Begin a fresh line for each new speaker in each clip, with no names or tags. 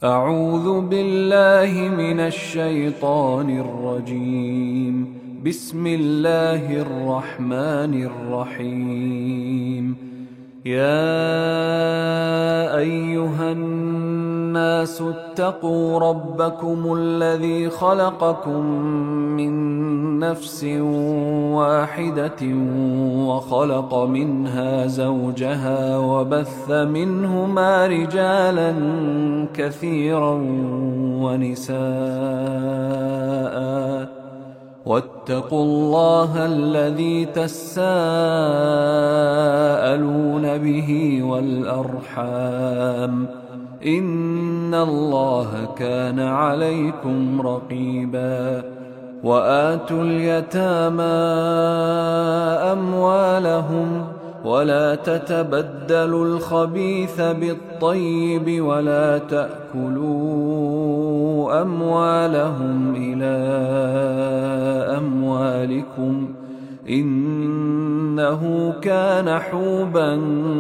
أعوذ بالله من الشيطان الرجيم. بسم الله الرحمن الرحيم. يا أيها الناس اتقوا ربكم الذي خلقكم من نفس واحدة وخلق منها زوجها وبث منهما رجالا كثيرا ونساء، واتقوا الله الذي تساءلون به والأرحام، إن الله كان عليكم رقيبا. وآتوا اليتامى أموالهم ولا تتبدلوا الخبيث بالطيب ولا تأكلوا أموالهم إلى أموالكم، إنه كان حوبا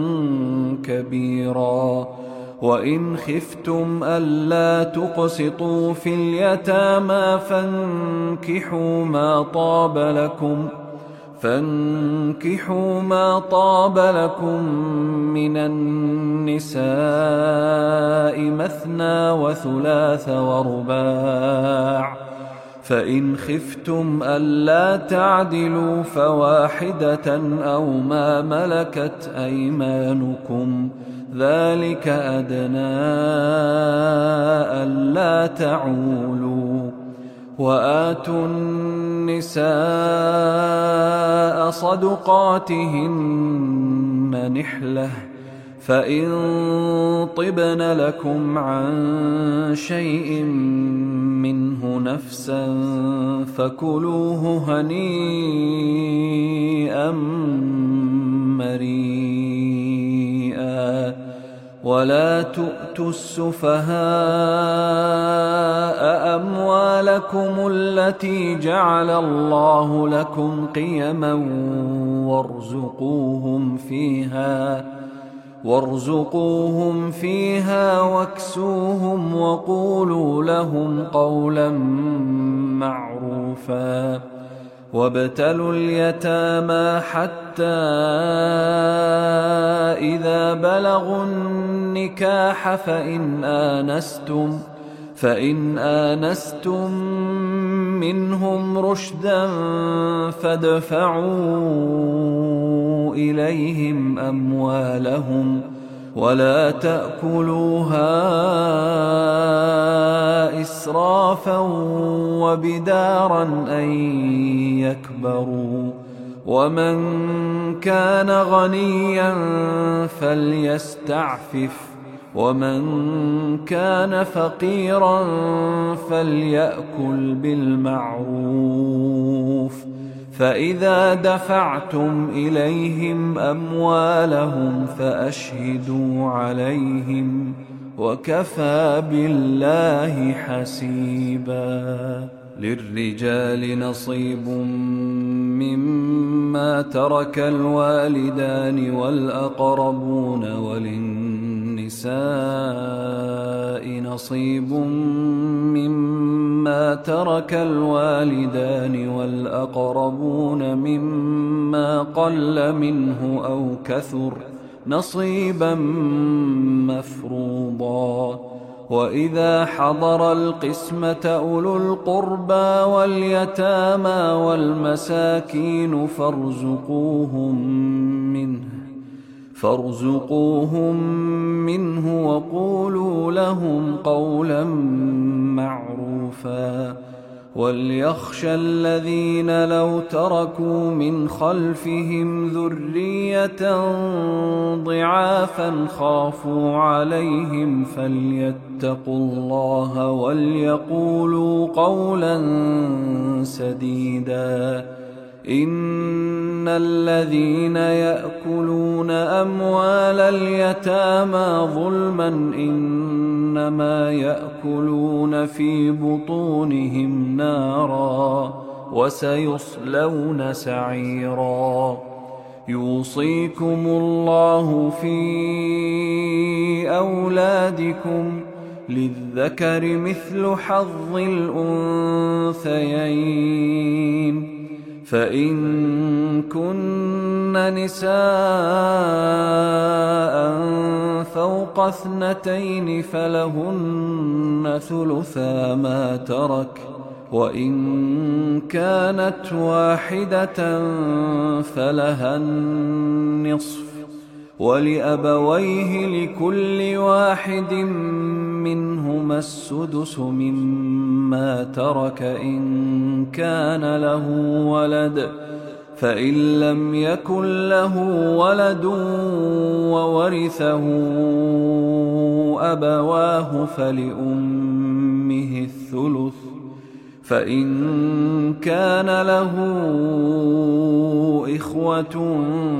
كبيرا. وإن خفتم ألا تقسطوا في اليتامى فانكحوا ما طاب لكم من النساء مثنى وثلاث ورباع، فإن خفتم ألا تعدلوا فواحدة أو ما ملكت أيمانكم، ذلك أدنى ألا تعولوا. وآتوا النساء صدقاتهن نحلة، فإن طبن لكم عن شيء منه نفسا فكلوه هنيئا مريئا. ولا تؤتوا السفهاء أموالكم التي جعل الله لكم قيما وارزقوهم فيها واكسوهم وقولوا لهم قولا معروفا. وابتلوا اليتامى حتى إذا بلغوا النكاح فإن آنستم منهم رشدا فادفعوا إليهم أموالهم ولا تأكلوها إسرافا وبدارا أن يكبروا. ومن كان غنيا فليستعفف، ومن كان فقيرا فليأكل بالمعروف. فإذا دفعتم إليهم أموالهم فأشهدوا عليهم، وكفى بالله حسيبا. للرجال نصيب مما ترك الوالدان والأقربون، وللنساء نصيب مما ترك الوالدان والأقربون مما قل منه أو كثر نصيبا مفروضا. وإذا حضر القسمة أولو القربى واليتامى والمساكين فارزقوهم منه وقولوا لهم قولا معروفا. وليخشى الذين لو تركوا من خلفهم ذرية ضعافا خافوا عليهم فليتقوا الله وليقولوا قولا سديدا. إن الذين يأكلون أموال اليتامى ظلما إنما يأكلون في بطونهم نارا وسيصلون سعيرا. يوصيكم الله في أولادكم للذكر مثل حظ الأنثيين. فإن كن نساء فوق 2 فلهن ثلثا ما ترك، وإن كانت واحدة فلها النصف، ولأبويه لكل واحد منهما السدس مما ترك إن كان له ولد، فإن لم يكن له ولد وورثه أبواه فلأمه الثلث، فإن كان له إخوة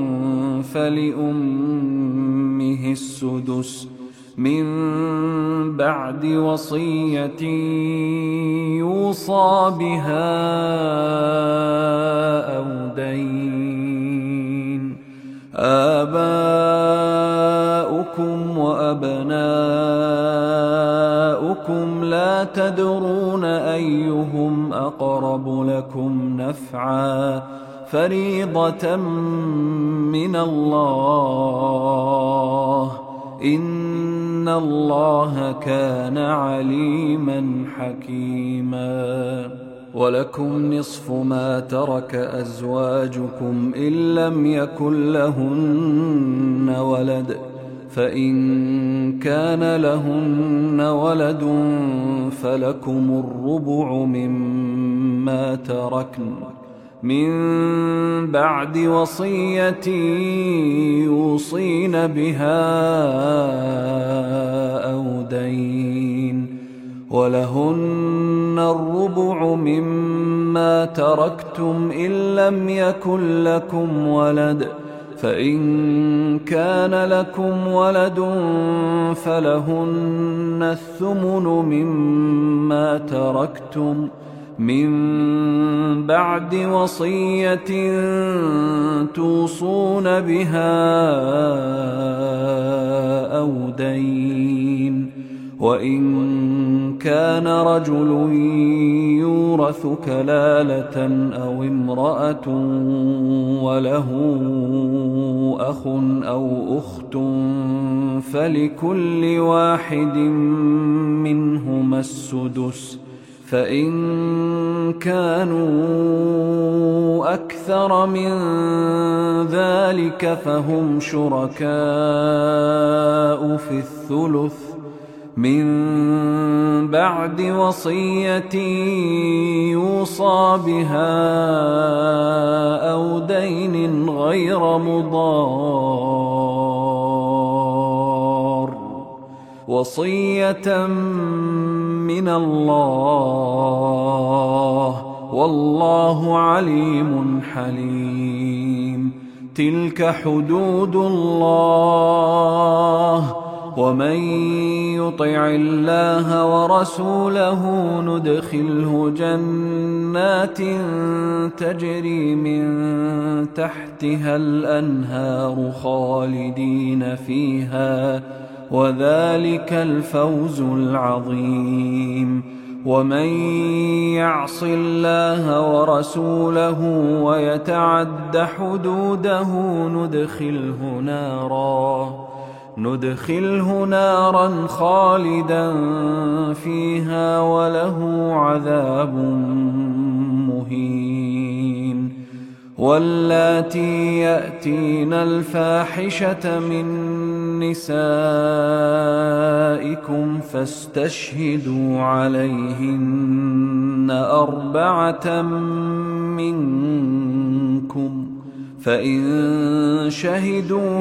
فلأمه السدس من بعد وصية يوصى بها أو دين. آباؤكم وأبناؤكم لا تدرون أيهم أقرب لكم نفعا، فريضة من الله، إن الله كان عليما حكيما. ولكم نصف ما ترك أزواجكم إن لم يكن لهن ولد، فإن كان لهن ولد فلكم الربع مما تركن من بعد وصية يوصين بها أو دين، ولهن الربع مما تركتم إن لم يكن لكم ولد، فإن كان لكم ولد فلهن الثمن مما تركتم من بعد وصية توصون بها أو دين. وإن كان رجل يورث كلالة أو امرأة وله أخ أو أخت فلكل واحد منهما السدس، فإن كانوا أكثر من ذلك فهم شركاء في الثلث من بعد وصية يوصى بها أو دين غير مضار، وصية من الله، والله عليم حليم. تلك حدود الله، ومن يطع الله ورسوله ندخله جنات تجري من تحتها الأنهار خالدين فيها، وذلك الفوز العظيم. ومن يعص الله ورسوله ويتعد حدوده ندخله نارا خالدا فيها وله عذاب مهين. واللاتي يأتين الفاحشة من نسائكم فاستشهدوا عليهن 4 منكم، فإن شهدوا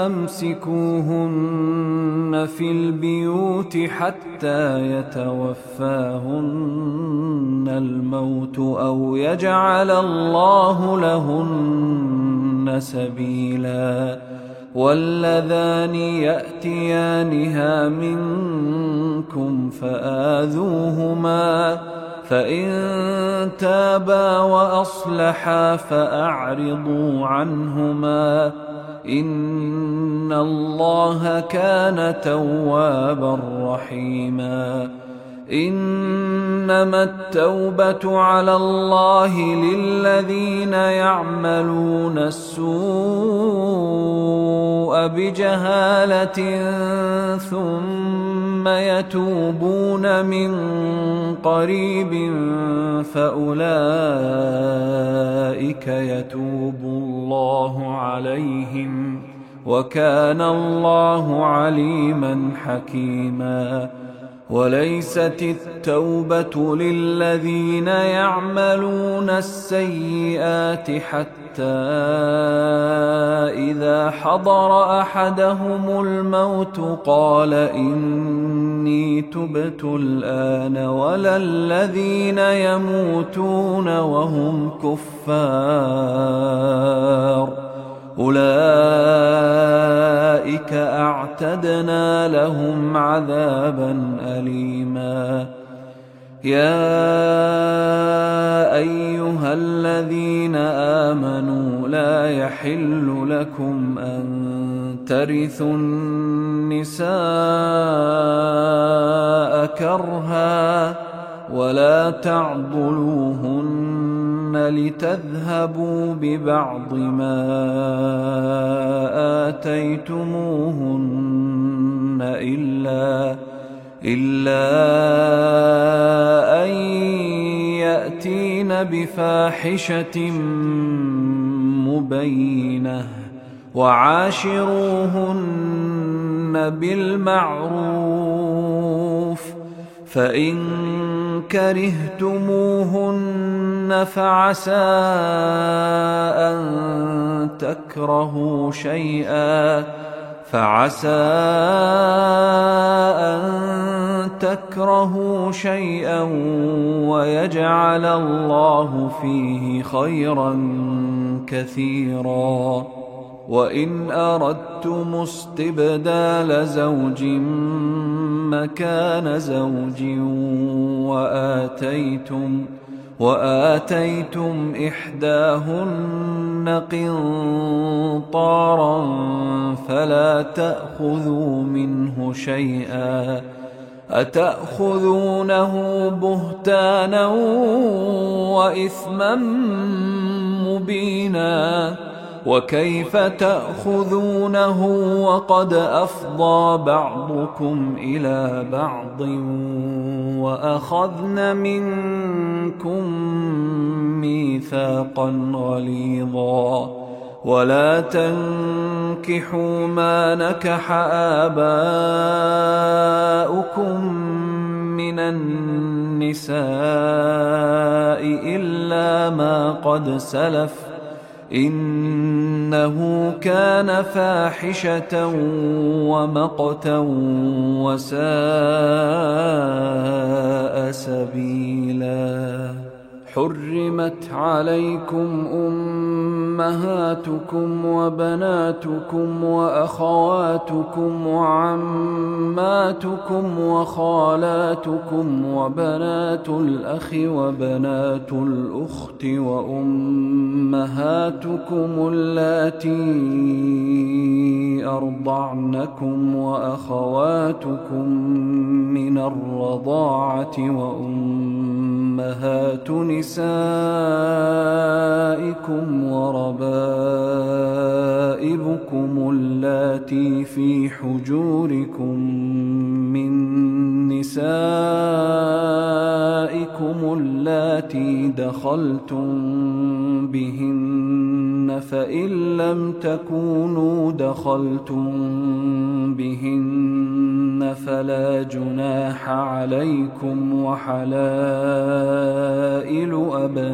فأمسكوهن في البيوت حتى يتوفاهن الموت أو يجعل الله لهن سبيلا. واللذان يأتيانها منكم فآذوهما، فإن تابا وأصلحا فأعرضوا عنهما، إن الله كان توابا رحيما. إنما التوبة على الله للذين يعملون السوء بجهالة ثم يتوبون من قريب فأولئك يتوب الله عليهم وكان الله عليما حكيما. وليست التوبة للذين يعملون السيئات حتى إذا حضر أحدهم الموت قال إني تبت الآن ولا الذين يموتون وهم كفار أولئك أعتدنا لهم عذابا أليما. يا أيها الذين آمنوا لا يحل لكم أن ترثوا النساء كرها ولا تعضلوهن لتذهبوا ببعض ما آتيتموهن إلا أن يأتين بفاحشة مبينة وعاشروهن بالمعروف فإن كرهتموهن فعسى أن تكرهوا شيئا ويجعل الله فيه خيرا كثيرا. وإن أردتم استبدال زوج مكان زوج وآتيتم إحداهن قنطارا فلا تأخذوا منه شيئا أتأخذونه بهتانا وإثما مبينا. وكيف تأخذونه وقد أفضى بعضكم إلى بعض وأخذن منكم ميثاقا غليظا. ولا تنكحوا ما نكح آباؤكم من النساء إلا ما قد سلف إنه كان فاحشة ومقتا وساء سبيلا. حرمت عليكم أمهاتكم وبناتكم وأخواتكم وعماتكم وخالاتكم وبنات الأخ وبنات الأخت وأمهاتكم اللاتي أرضعنكم وأخواتكم من الرضاعة وأمهات نسائكم وربائبكم اللاتي في حجوركم من نسائكم اللاتي دخلتم بهن فإن لم تكونوا دخلتم بهن فلا جناح عليكم وحلائل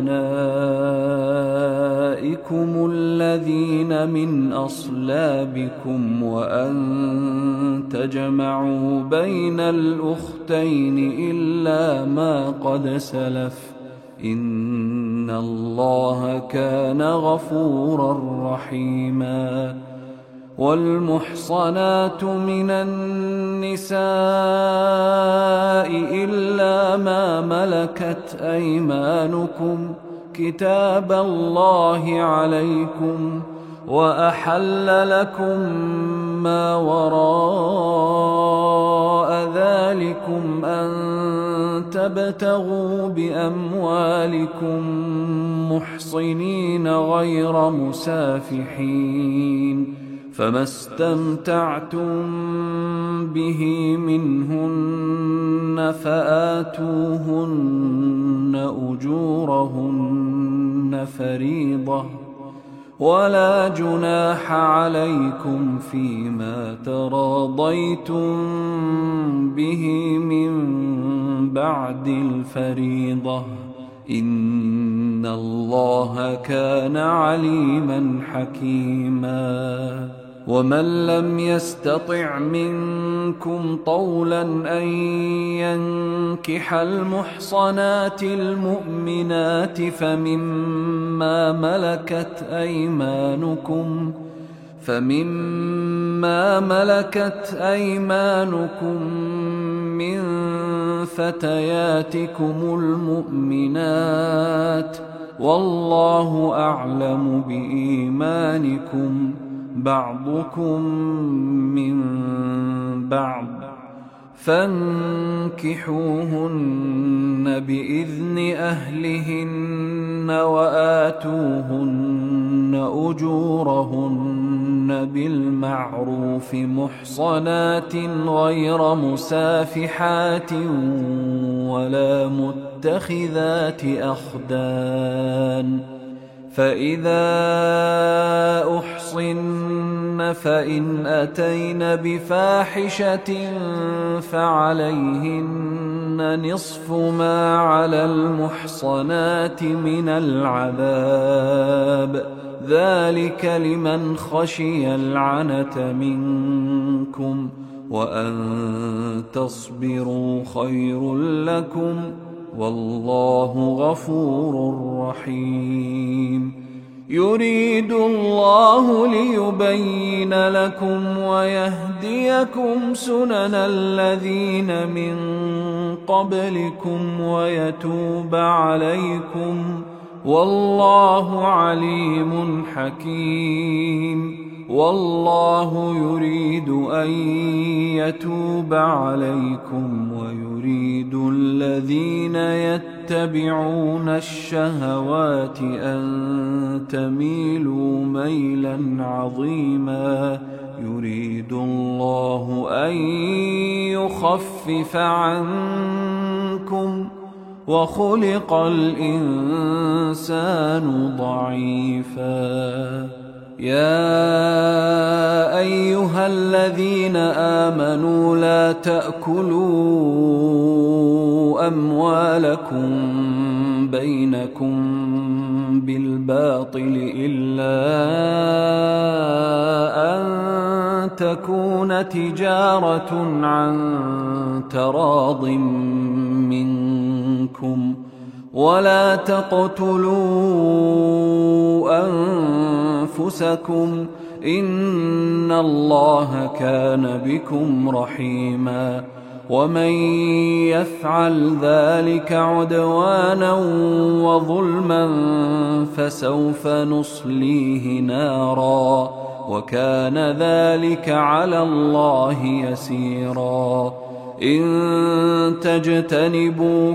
أبنائكم الذين من أصلابكم وأن تجمعوا بين الأختين إلا ما قد سلف إن الله كان غفورا رحيما. والمحصنات من النساء إلا ما ملكت أيمانكم كتاب الله عليكم وأحل لكم ما وراء ذلكم أن تبتغوا بأموالكم محصنين غير مسافحين، فما استمتعتم به منهن فآتوهن أجورهن فريضة، ولا جناح عليكم فيما تراضيتم به من بعد الفريضة، إن الله كان عليما حكيما. ومن لم يستطع منكم طولا أن ينكح المحصنات المؤمنات فمما ملكت أيمانكم من فتياتكم المؤمنات، والله أعلم بإيمانكم، بعضكم من بعض، فانكحوهن بإذن أهلهن وآتوهن أجورهن بالمعروف محصنات غير مسافحات ولا متخذات أخدان، فإذا أحصن فإن أتين بفاحشة فعليهن نصف ما على المحصنات من العذاب، ذلك لمن خشي العنة منكم، وأن تصبروا خير لكم، والله غفور رحيم. يريد الله ليبين لكم ويهديكم سنن الذين من قبلكم ويتوب عليكم، والله عليم حكيم. والله يريد أن يتوب عليكم ويريد الذين يتبعون الشهوات أن تميلوا ميلا عظيما. يريد الله أن يخفف عنكم، وخلق الإنسان ضعيفا. يا أيها الذين آمنوا لا تأكلوا أموالكم بينكم بالباطل إلا أن تكون تجارة عن تراض منكم، ولا تقتلوا أنفسكم إن الله كان بكم رحيما. ومن يفعل ذلك عدوانا وظلما فسوف نصليه نارا، وكان ذلك على الله يسيرا. إن تجتنبوا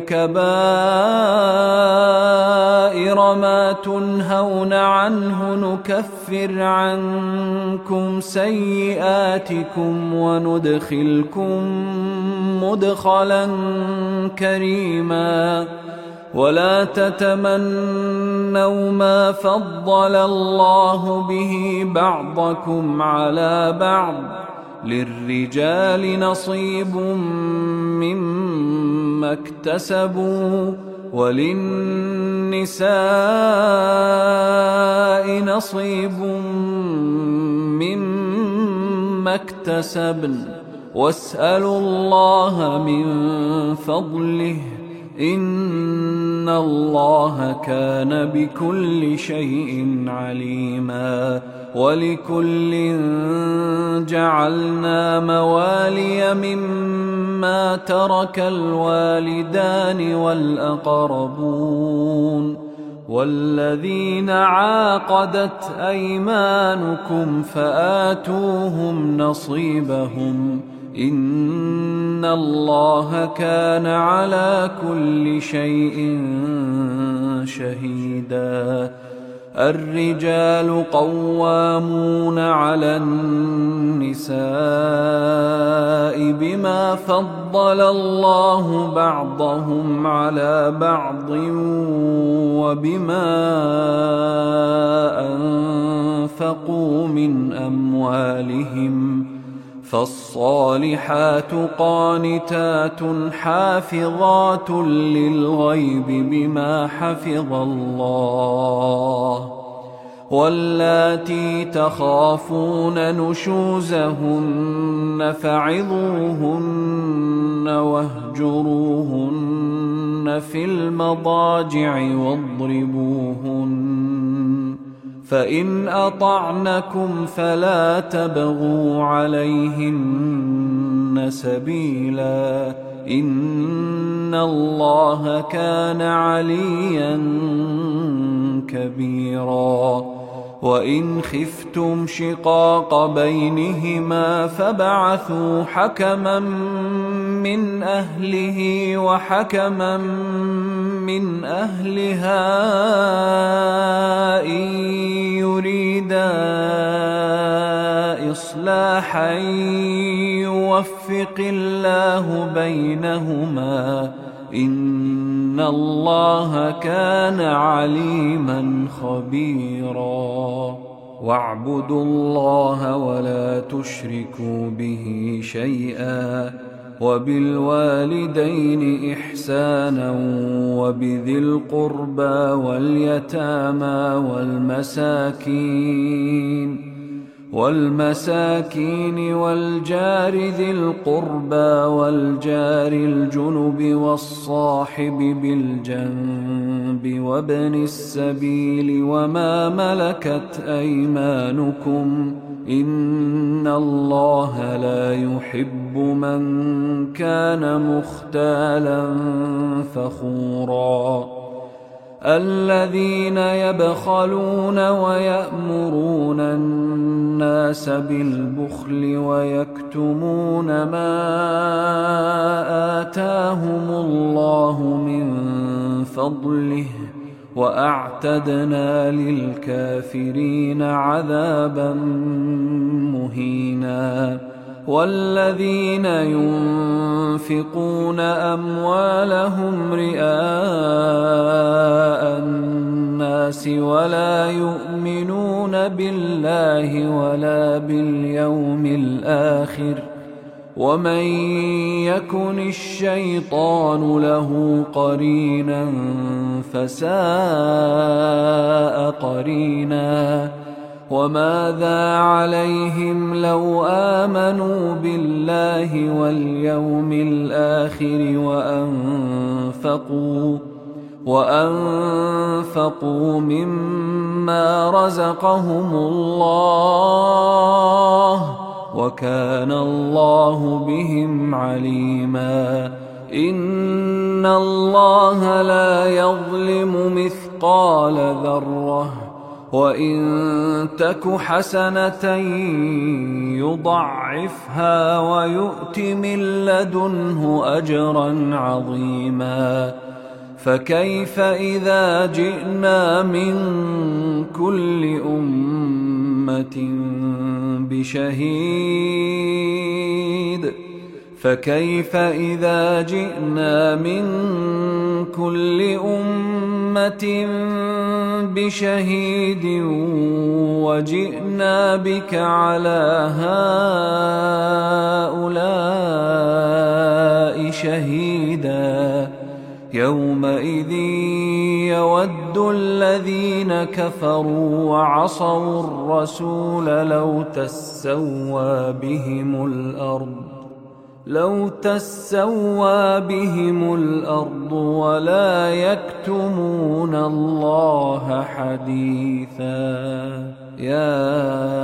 كبائر ما تنهون عنه نكفر عنكم سيئاتكم وندخلكم مدخلا كريما. ولا تتمنوا ما فضل الله به بعضكم على بعض، للرجال نصيب مما اكتسبوا وللنساء نصيب مما اكتسبن، واسألوا الله من فضله إن الله كان بكل شيء عليما. ولكل جعلنا موالي مما ترك الوالدان والأقربون، والذين عاقدت أيمانكم فآتوهم نصيبهم إن الله كان على كل شيء شهيدا. الرجال قوامون على النساء بما فضل الله بعضهم على بعض وبما أنفقوا من أموالهم، فالصالحات قانتات حافظات للغيب بما حفظ الله، واللاتي تخافون نشوزهن فعظوهن واهجروهن في المضاجع واضربوهن، فإن أطعنكم فلا تبغوا عليهن سبيلا إن الله كان عليا كبيرا. وإن خفتم شقاق بينهما فابعثوا حكما من أهله وحكما من أهلها إن يريدا إصلاحا يوفق الله بينهما إن الله كان عليما خبيرا. واعبدوا الله ولا تشركوا به شيئا وبالوالدين إحسانا وبذي القربى واليتامى والمساكين والجار ذي القربى والجار الجنب والصاحب بالجنب وابن السبيل وما ملكت أيمانكم إن الله لا يحب من كان مختالا فخورا. الذين يبخلون ويأمرون الناس بالبخل ويكتمون ما آتاهم الله من فضله وأعتدنا للكافرين عذابا مهينا. والذين ينفقون أموالهم رئاء الناس ولا يؤمنون بالله ولا باليوم الآخر ومن يكن الشيطان له قرينا فساء قرينا. وماذا عليهم لو آمنوا بالله واليوم الآخر وأنفقوا مما رزقهم الله وكان الله بهم عليما. إن الله لا يظلم مثقال ذرة وإن تك حسنة يضعفها ويؤت من لدنه أجرا عظيما. فكيف إذا جئنا من كل أمة بشهيد وجئنا بك على هؤلاء شهيدا. يومئذ يود الذين كفروا وعصوا الرسول لو تسوى بهم الأرض ولا يكتمون الله حديثا. يا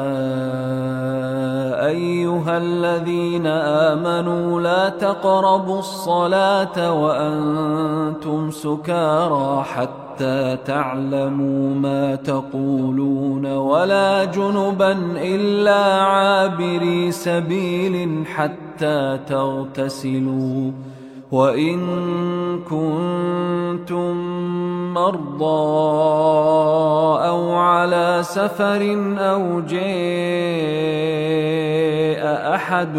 أيها الذين آمنوا لا تقربوا الصلاة وأنتم سكارى حتى حتى تعلموا ما تقولون ولا جنبا إلا عابري سبيل حتى تغتسلوا وإن كنتم مرضى أو على سفر أو جاء أحد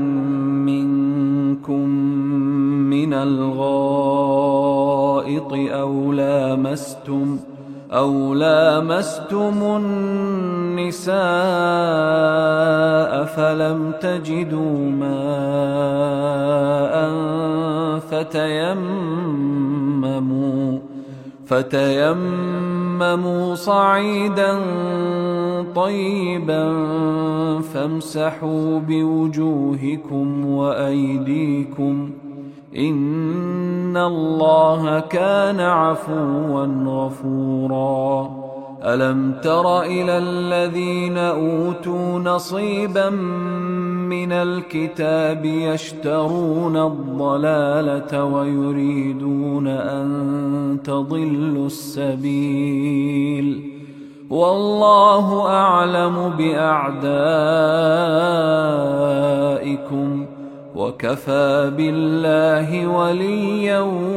منكم من الغائط أو لامستم النساء فلم تجدوا ماء فتيمموا صعيدا طيبا فامسحوا بوجوهكم وأيديكم إن الله كان عفوا غفورا. ألم تر إلى الذين أوتوا نصيبا من الكتاب يشترون الضلالة ويريدون أن تضلوا السبيل والله أعلم بأعدائكم وكفى بالله وليا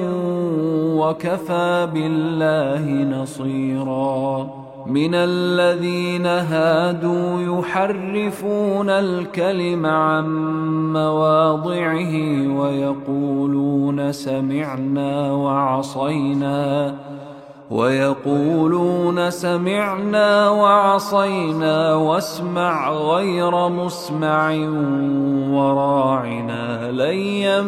وكفى بالله نصيرا. من الذين هادوا يحرفون الكلم عن مواضعه ويقولون سمعنا وعصينا واسمع غير مسمع وراعنا ليا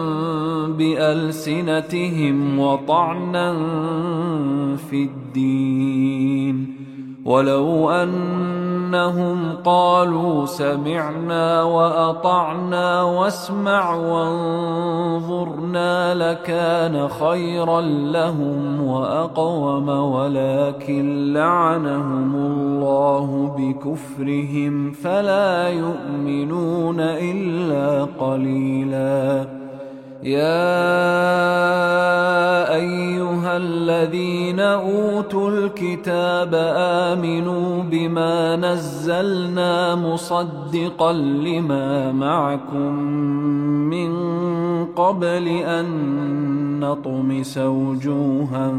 بألسنتهم وطعنا في الدين ولو أنهم قالوا سمعنا وأطعنا واسمع وانظرنا لكان خيرا لهم وأقوم ولكن لعنهم الله بكفرهم فلا يؤمنون إلا قليلا. يا أيها الذين أوتوا الكتاب آمنوا بما نزلنا مصدقا لما معكم من قبل أن نطمس وجوها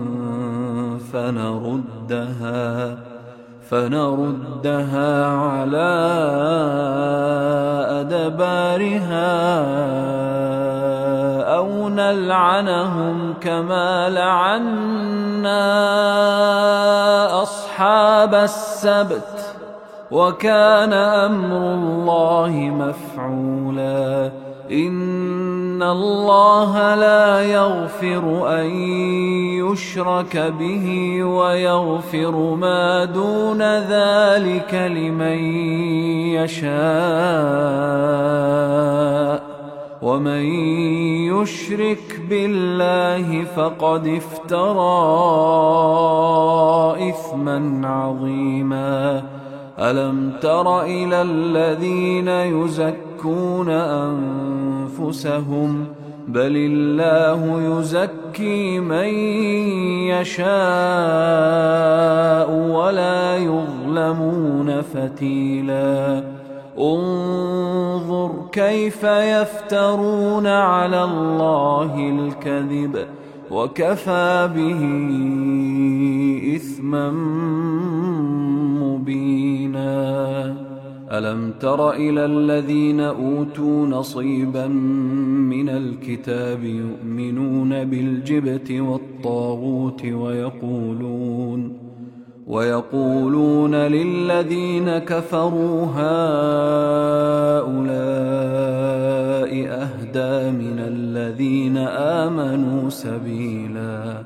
فنردها على أدبارها أو نلعنهم كما لعنا أصحاب السبت وكان أمر الله مفعولا. إن الله لا يغفر أن يشرك به ويغفر ما دون ذلك لمن يشاء ومن يشرك بالله فقد افترى إثما عظيما. ألم تر إلى الذين يزكون أنفسهم بل الله يزكي من يشاء ولا يظلمون فتيلا. انظر كيف يفترون على الله الكذب وكفى به إثما مبينا. ألم تر إلى الذين أوتوا نصيبا من الكتاب يؤمنون بالجبت والطاغوت ويقولون للذين كفروا هؤلاء أهدى من الذين آمنوا سبيلا.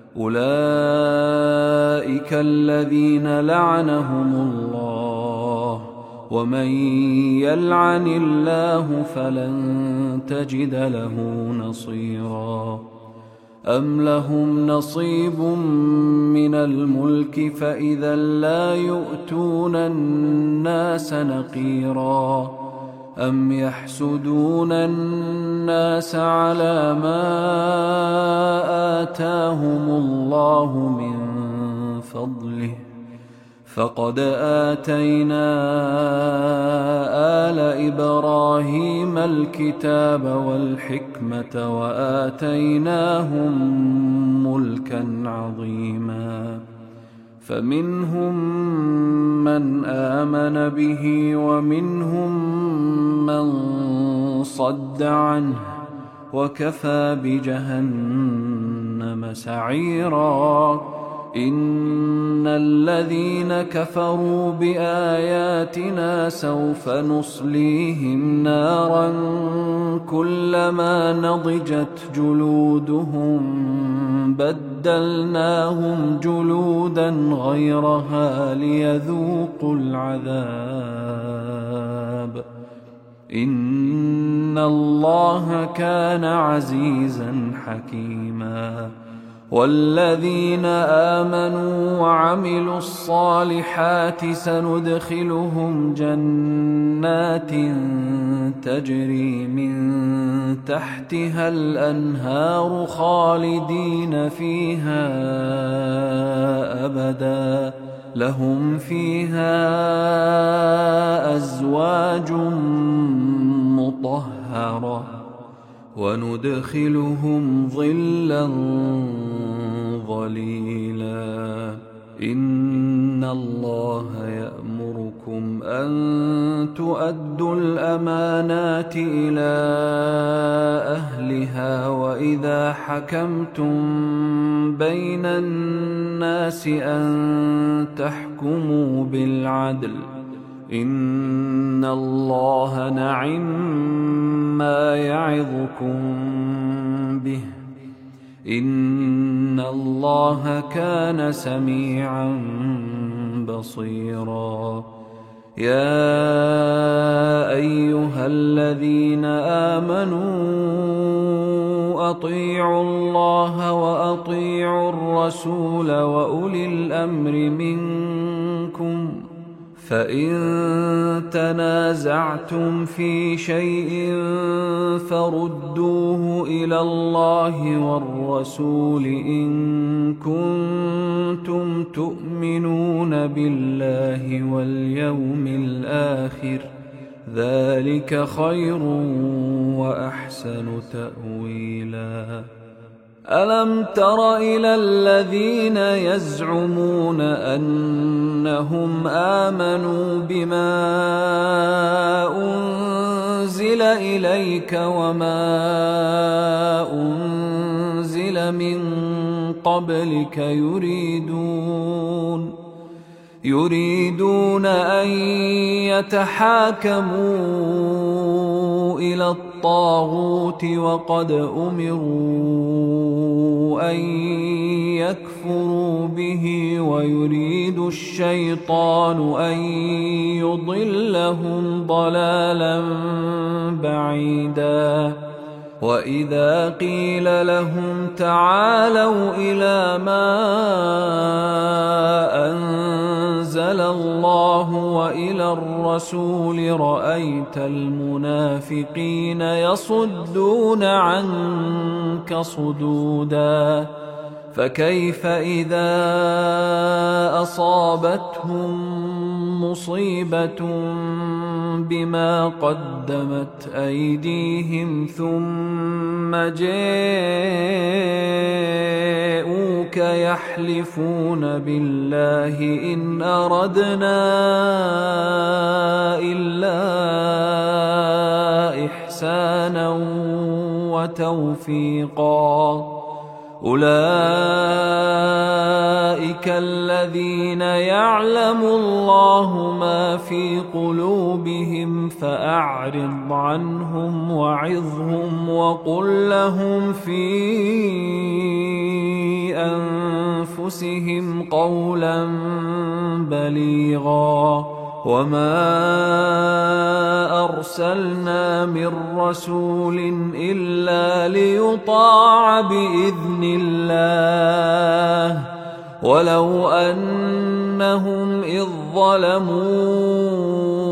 أولئك الذين لعنهم الله ومن يلعن الله فلن تجد له نصيرا. أم لهم نصيب من الملك فإذا لا يؤتون الناس نقيرا. أم يحسدون الناس على ما آتاهم الله الله من فضله فقد آتينا آل إبراهيم الكتاب والحكمة وآتيناهم ملكا عظيما فمنهم من آمن به ومنهم من صد عنه وكفى بجهنم سعيرا إن الذين كفروا بآياتنا سوف نصليهم نارا كلما نضجت جلودهم بدلناهم جلودا غيرها ليذوقوا العذاب إن الله كان عزيزا حكيما والذين آمنوا وعملوا الصالحات سندخلهم جنات تجري من تحتها الأنهار خالدين فيها أبدا لهم فيها أزواج مطهرة وندخلهم ظلا ظليلا إن الله يأمركم أن تؤدوا الأمانات إلى أهلها وإذا حكمتم بين الناس أن تحكموا بالعدل إن الله نعم-ما يعظكم به إن الله كان سميعا بصيرا يا أيها الذين آمنوا أطيعوا الله وأطيعوا الرسول وأولي الأمر منكم فإن تنازعتم في شيء فردوه إلى الله والرسول إن كنتم تؤمنون بالله واليوم الآخر ذلك خير وأحسن تأويلا ألم تر إلى الذين يزعمون أنهم آمنوا بما أنزل إليك وما أنزل من قبلك يريدون أن يتحاكموا إلى الطاغوت وقد أمروا أن يكفروا به ويريد الشيطان أن يضلهم ضلالا بعيدا وإذا قيل لهم تعالوا إلى ما أنزل الله وإلى الرسول رأيت المنافقين يصدون عنك صدودا فكيف إذا أصابتهم مصيبة بما قدمت أيديهم ثم جاءوك يحلفون بالله إن أردنا إلا إحسانا وتوفيقا أولئك الذين يعلم الله ما في قلوبهم فأعرض عنهم وعظهم وقل لهم في أنفسهم قولا بليغا وما أرسلنا من رسول إلا ليطاع بإذن الله ولو أنهم إذ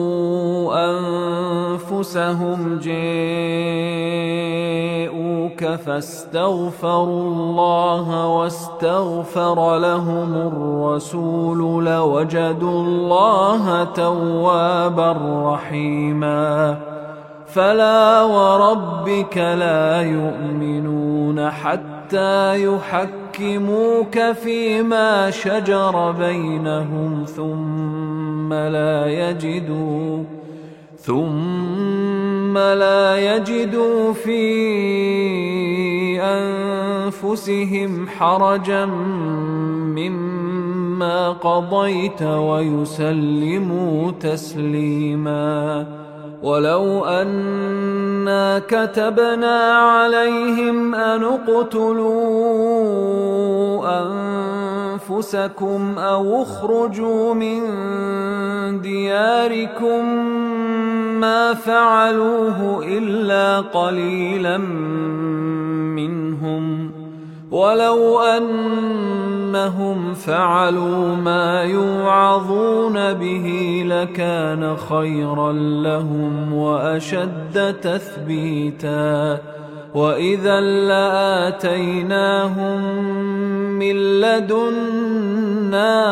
ظلموا أنفسهم جاءوك فاستغفروا الله واستغفر لهم الرسول لوجدوا الله توابا رحيما. فلا وربك لا يؤمنون حتى يحكموك فيما شجر بينهم ثم لا يجدوا في أنفسهم حرجا مما قضيت ويسلموا تسليما. ولو أنا كتبنا عليهم أن اقتلوا أنفسكم أو اخرجوا من دياركم ما فعلوه إلا قليلا منهم، ولو أنهم فعلوا ما يوعظون به لكان خيرا لهم وأشد تثبيتا، وإذا لآتيناهم من لدنا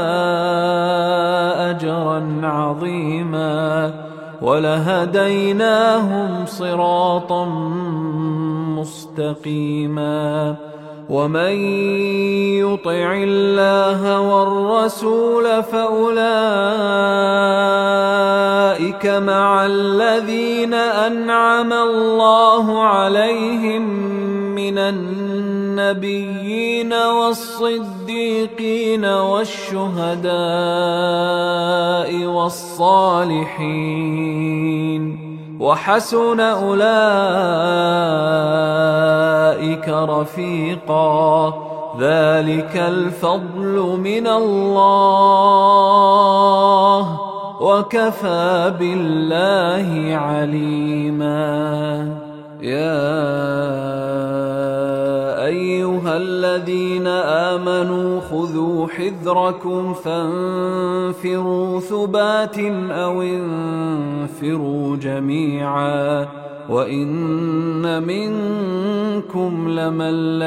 أجرا عظيما ولهديناهم صراطا مستقيما. ومن يطع الله والرسول فأولئك مع الذين أنعم الله عليهم من النبيين والصديقين والشهداء والصالحين، وحسن أولئك رفيقا. ذلك الفضل من الله وكفى بالله عليما. يا أيها الذين آمنوا خذوا حذركم فانفروا ثبات أو انفروا جميعا، وإن منكم لمن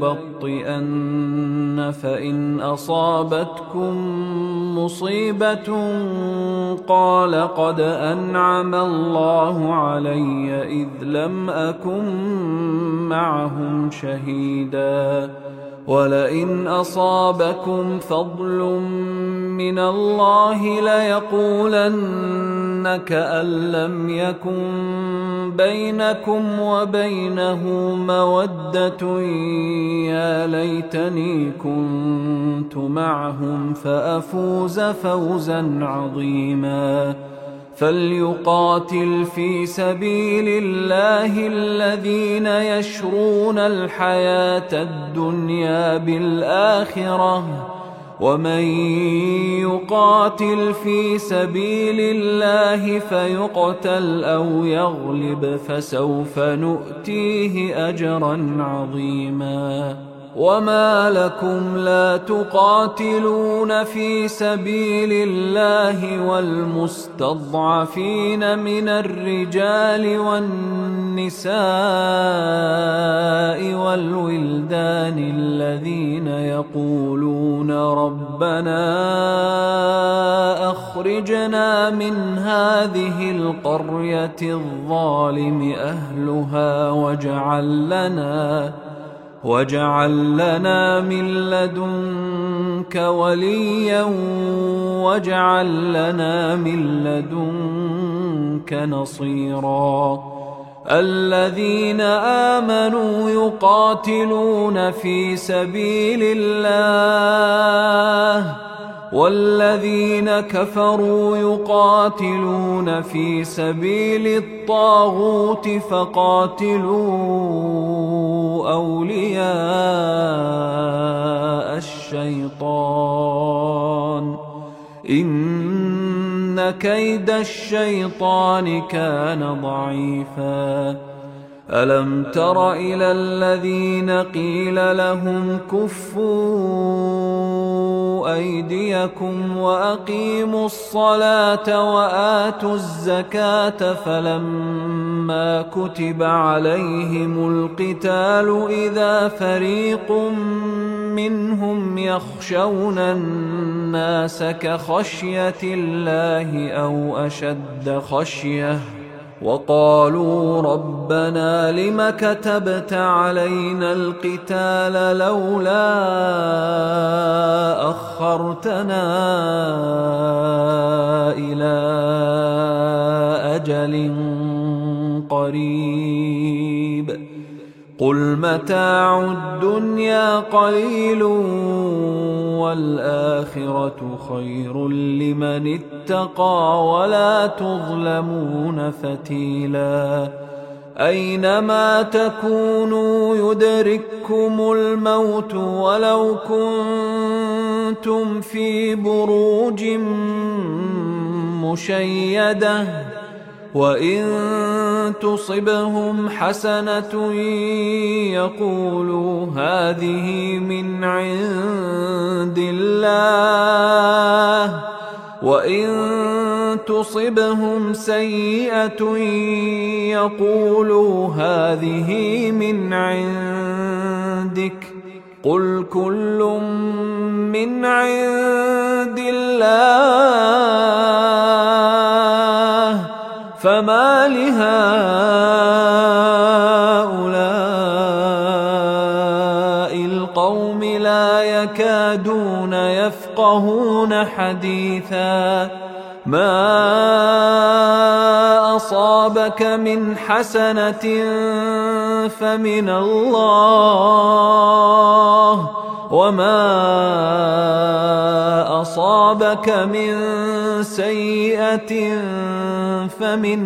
ليبطئن فإن أصابتكم مصيبة قال قد أنعم الله علي إذ لم أكن معهم شهيدا، ولئن أصابكم فضل من الله ليقولن كأن لم يكن بينكم وبينه مودة يا ليتني كنت معهم فأفوز فوزا عظيما. فليقاتل في سبيل الله الذين يشرون الحياة الدنيا بالآخرة، ومن يقاتل في سبيل الله فيقتل أو يغلب فسوف نؤتيه أجرا عظيما. وما لكم لا تقاتلون في سبيل الله والمستضعفين من الرجال والنساء والولدان الذين يقولون ربنا أخرجنا من هذه القرية الظالم أهلها واجعل لنا من لدنك وليا واجعل لنا من لدنك نصيرا. الذين آمنوا يقاتلون في سبيل الله والذين كفروا يقاتلون في سبيل الطاغوت فقاتلوا أولياء الشيطان إن كيد الشيطان كان ضعيفا. ألم تر إلى الذين قيل لهم كفوا أيديكم وأقيموا الصلاة وآتوا الزكاة فلما كتب عليهم القتال إذا فريق منهم يخشون الناس كخشية الله أو أشد خشية وقالوا ربنا لم كتبت علينا القتال لولا أخرتنا إلى أجل قريب قل متاع الدنيا قليل والآخرة خير لمن اتقى ولا تظلمون فتيلا أينما تكونوا يدرككم الموت ولو كنتم في بروج مشيدة وإن تصبهم حسنة يقولوا هذه من عند الله وإن تصبهم سيئة يقولوا هذه من عندك قل كل من عند الله فما لهؤلاء القوم لا يكادون يفقهون حديثا ما أصابك من حسنة فمن الله وما أصابك من سيئة فمن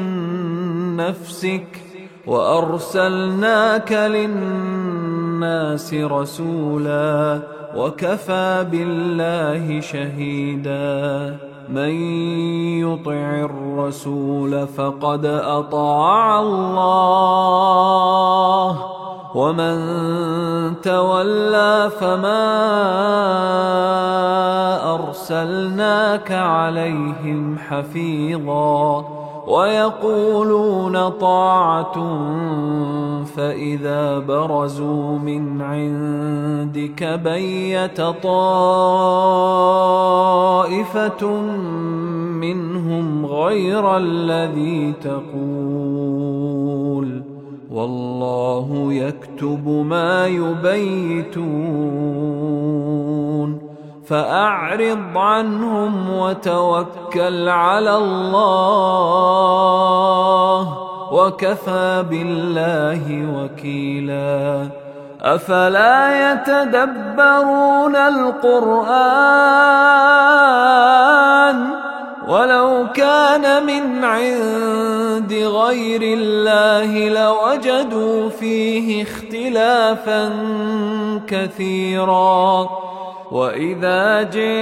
نفسك وأرسلناك للناس رسولا وكفى بالله شهيدا من يطع الرسول فقد أطاع الله ومن تولى فما أرسلناك عليهم حفيظا ويقولون طاعة فإذا برزوا من عندك بيت طائفة منهم غير الذي تقول والله يكتب ما يبيتون فأعرض عنهم وتوكل على الله وكفى بالله وكيلا أفلا يتدبرون القرآن ولو كان من عند غير الله لوجدوا فيه اختلافا كثيرا وإذا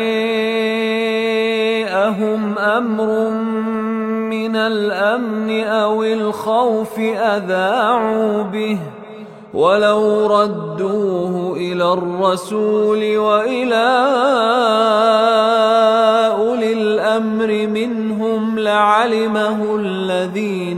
جاءهم أمر من الأمن أو الخوف أذاعوا به ولو ردوه إلى الرسول وإلى أولي الأمر منهم لعلمه الذين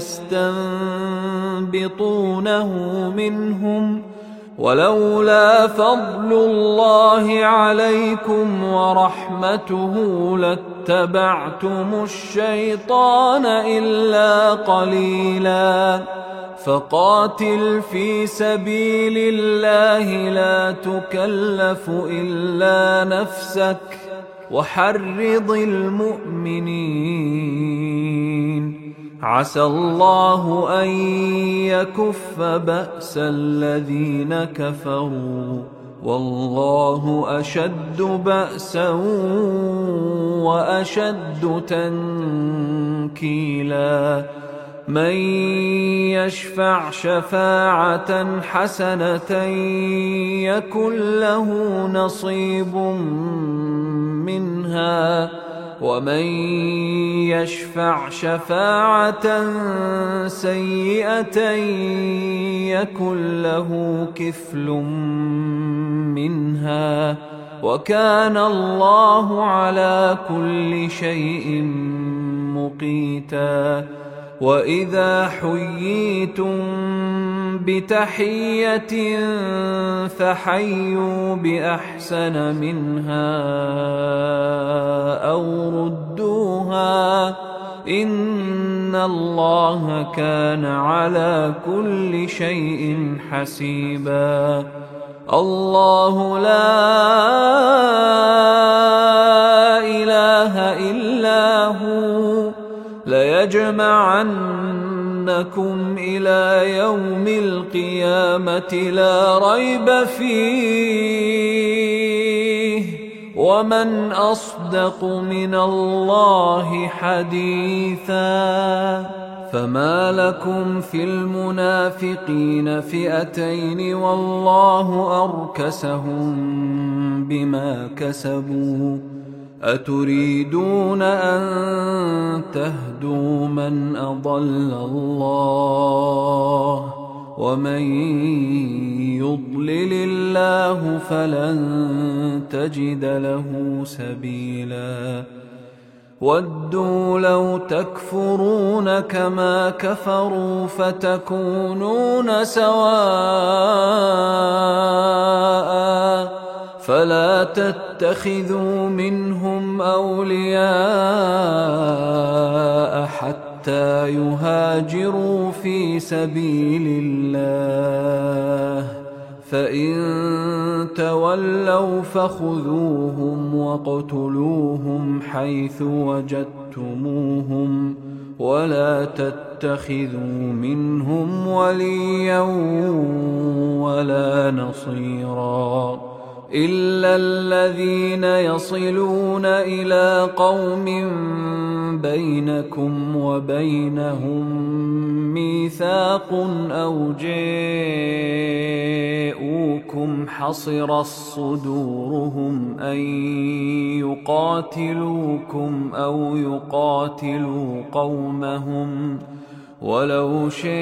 يستنبطونه منهم ولولا فضل الله عليكم ورحمته لاتبعتم الشيطان إلا قليلا فقاتل في سبيل الله لا تكلف إلا نفسك وحرض المؤمنين عسى الله أن يكف بأس الذين كفروا والله أشد بأسا وأشد تنكيلا من يشفع شفاعة حسنة يكن له نصيب منها ومن يشفع شفاعة سيئة يكن له كفل منها وكان الله على كل شيء مقيتا. وإذا حييتم بتحية فحيوا بأحسن منها أو ردوها إن الله كان على كل شيء حسيبا. الله لا إله إلا هو ليجمعنكم إلى يوم القيامة لا ريب فيه ومن أصدق من الله حديثا. فما لكم في المنافقين فئتين والله أركسهم بما كسبوا أتريدون أن تهدوا من أضل الله ومن يضلل الله فلن تجد له سبيلا. ودوا لو تكفرون كما كفروا فتكونون سواء فلا تتخذوا منهم أولياء حتى يهاجروا في سبيل الله فإن تولوا فخذوهم واقتلوهم حيث وجدتموهم ولا تتخذوا منهم وليا ولا نصيرا إلا الذين يصلون إلى قوم بينكم وبينهم ميثاق أو جاءوكم حصرت صدورهم أن يقاتلوكم أو يقاتلوا قومهم ولو شاء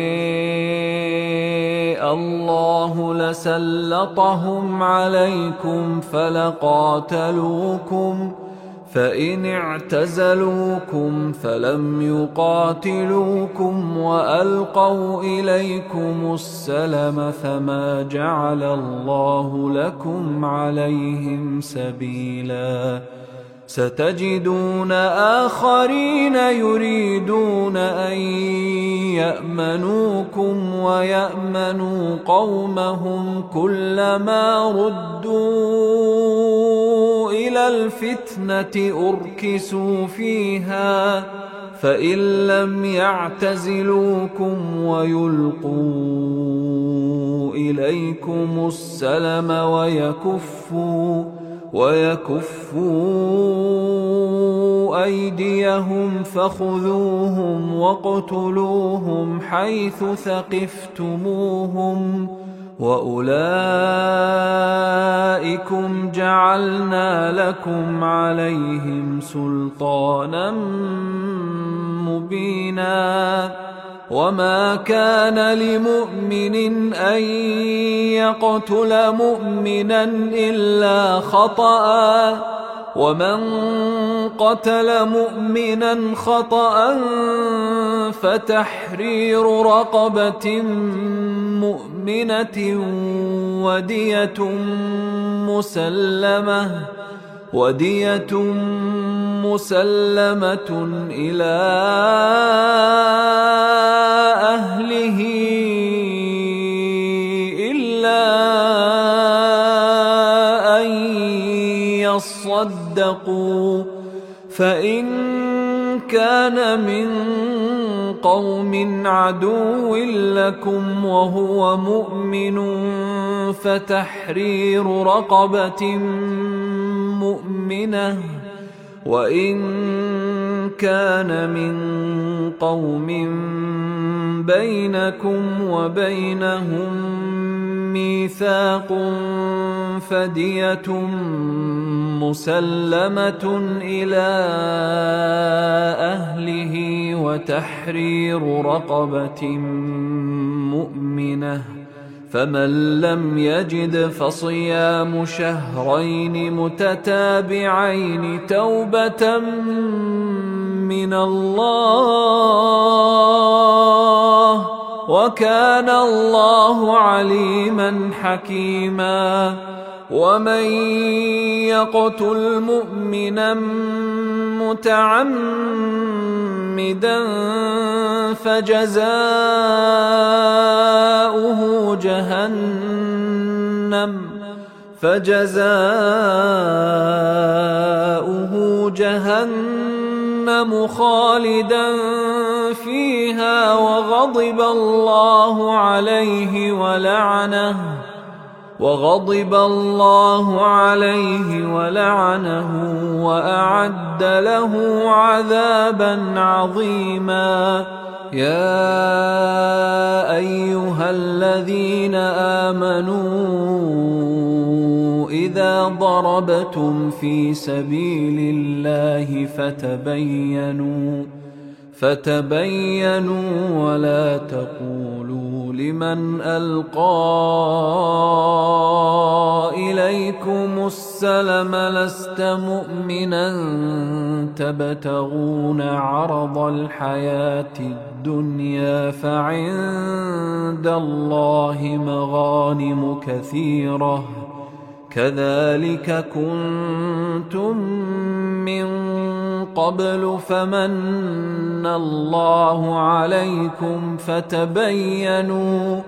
الله لسلطهم عليكم فلقاتلوكم فإن اعتزلوكم فلم يقاتلوكم وألقوا إليكم السلم فما جعل الله لكم عليهم سبيلا. ستجدون آخرين يريدون أن يأمنوكم ويأمنوا قومهم كلما ردوا إلى الفتنة أركسوا فيها فإن لم يعتزلوكم ويلقوا إليكم السلم ويكفوا أيديهم فخذوهم واقتلوهم حيث ثقفتموهم وأولئكم جعلنا لكم عليهم سلطانا مبينا. وما كان لمؤمن أن يقتل مؤمنا إلا خطأ ومن قتل مؤمنا خطأ فتحرير رقبة مؤمنة ودية مسلمة إلى أهله إلا أن يصدقوا فإن كان من قوم عدو لكم وهو مؤمن فتحرير رقبة مؤمنة وإن كان من قوم بينكم وبينهم ميثاق فدية مسلمة إلى أهله وتحرير رقبة مؤمنة، فمن لم يجد فصيام شهرين متتابعين توبة من الله، وكان الله عليما حكيما. ومن يقتل مؤمنا متعمدا فجزاؤه جهنم خالدا فيها وغضب الله عليه ولعنه وأعد له عذابا عظيما. يا أيها الذين آمنوا إذا ضربتم في سبيل الله فتبينوا ولا تقولوا لمن ألقى إليكم السلم لست مؤمنا تبتغون عرض الحياة الدنيا فعند الله مغانم كثيرة كذلك كنتم من قبل فمن الله عليكم فتبينوا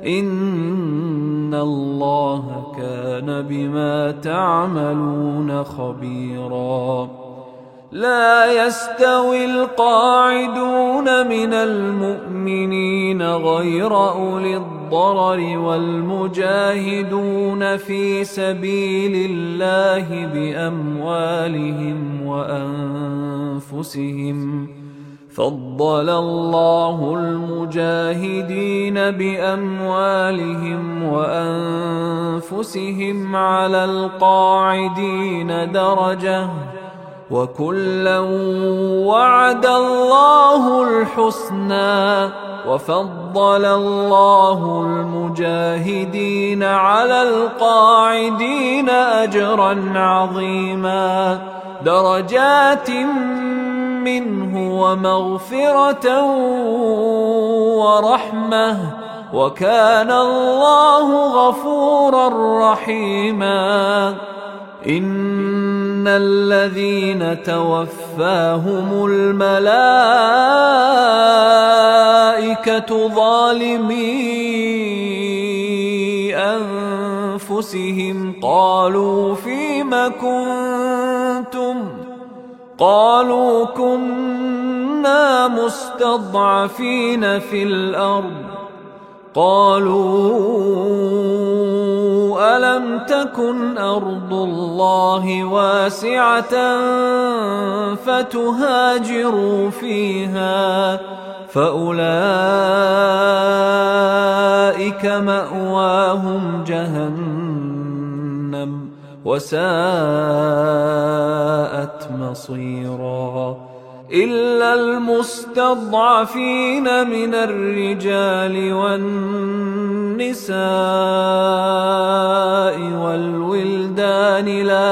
إن الله كان بما تعملون خبيرا. لا يستوي القاعدون من المؤمنين غير أولي الضرر والمجاهدون في سبيل الله بأموالهم وأنفسهم، فضل الله المجاهدين بأموالهم وأنفسهم على القاعدين درجة، وكلا وعد الله الحسنى، وفضل الله المجاهدين على القاعدين أجرا عظيما، درجات منه ومغفرة ورحمة، وكان الله غفورا رحيما. إن الذين توفاهم الملائكة ظالمي أنفسهم قالوا فيم كنتم؟ قالوا كنا مستضعفين في الأرض. قالوا ألم تكن أرض الله واسعة فتهاجروا فيها فأولئك مأواهم جهنم وساءت مصيرا. إلا المستضعفين من الرجال والنساء والولدان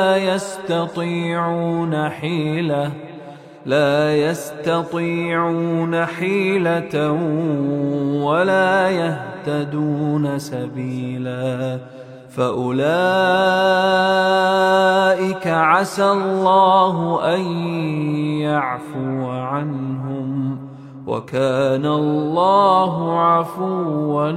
لا يستطيعون حيلة ولا يهتدون سبيلا، فأولئك عسى الله أن يعفو عنهم، وكان الله عفوا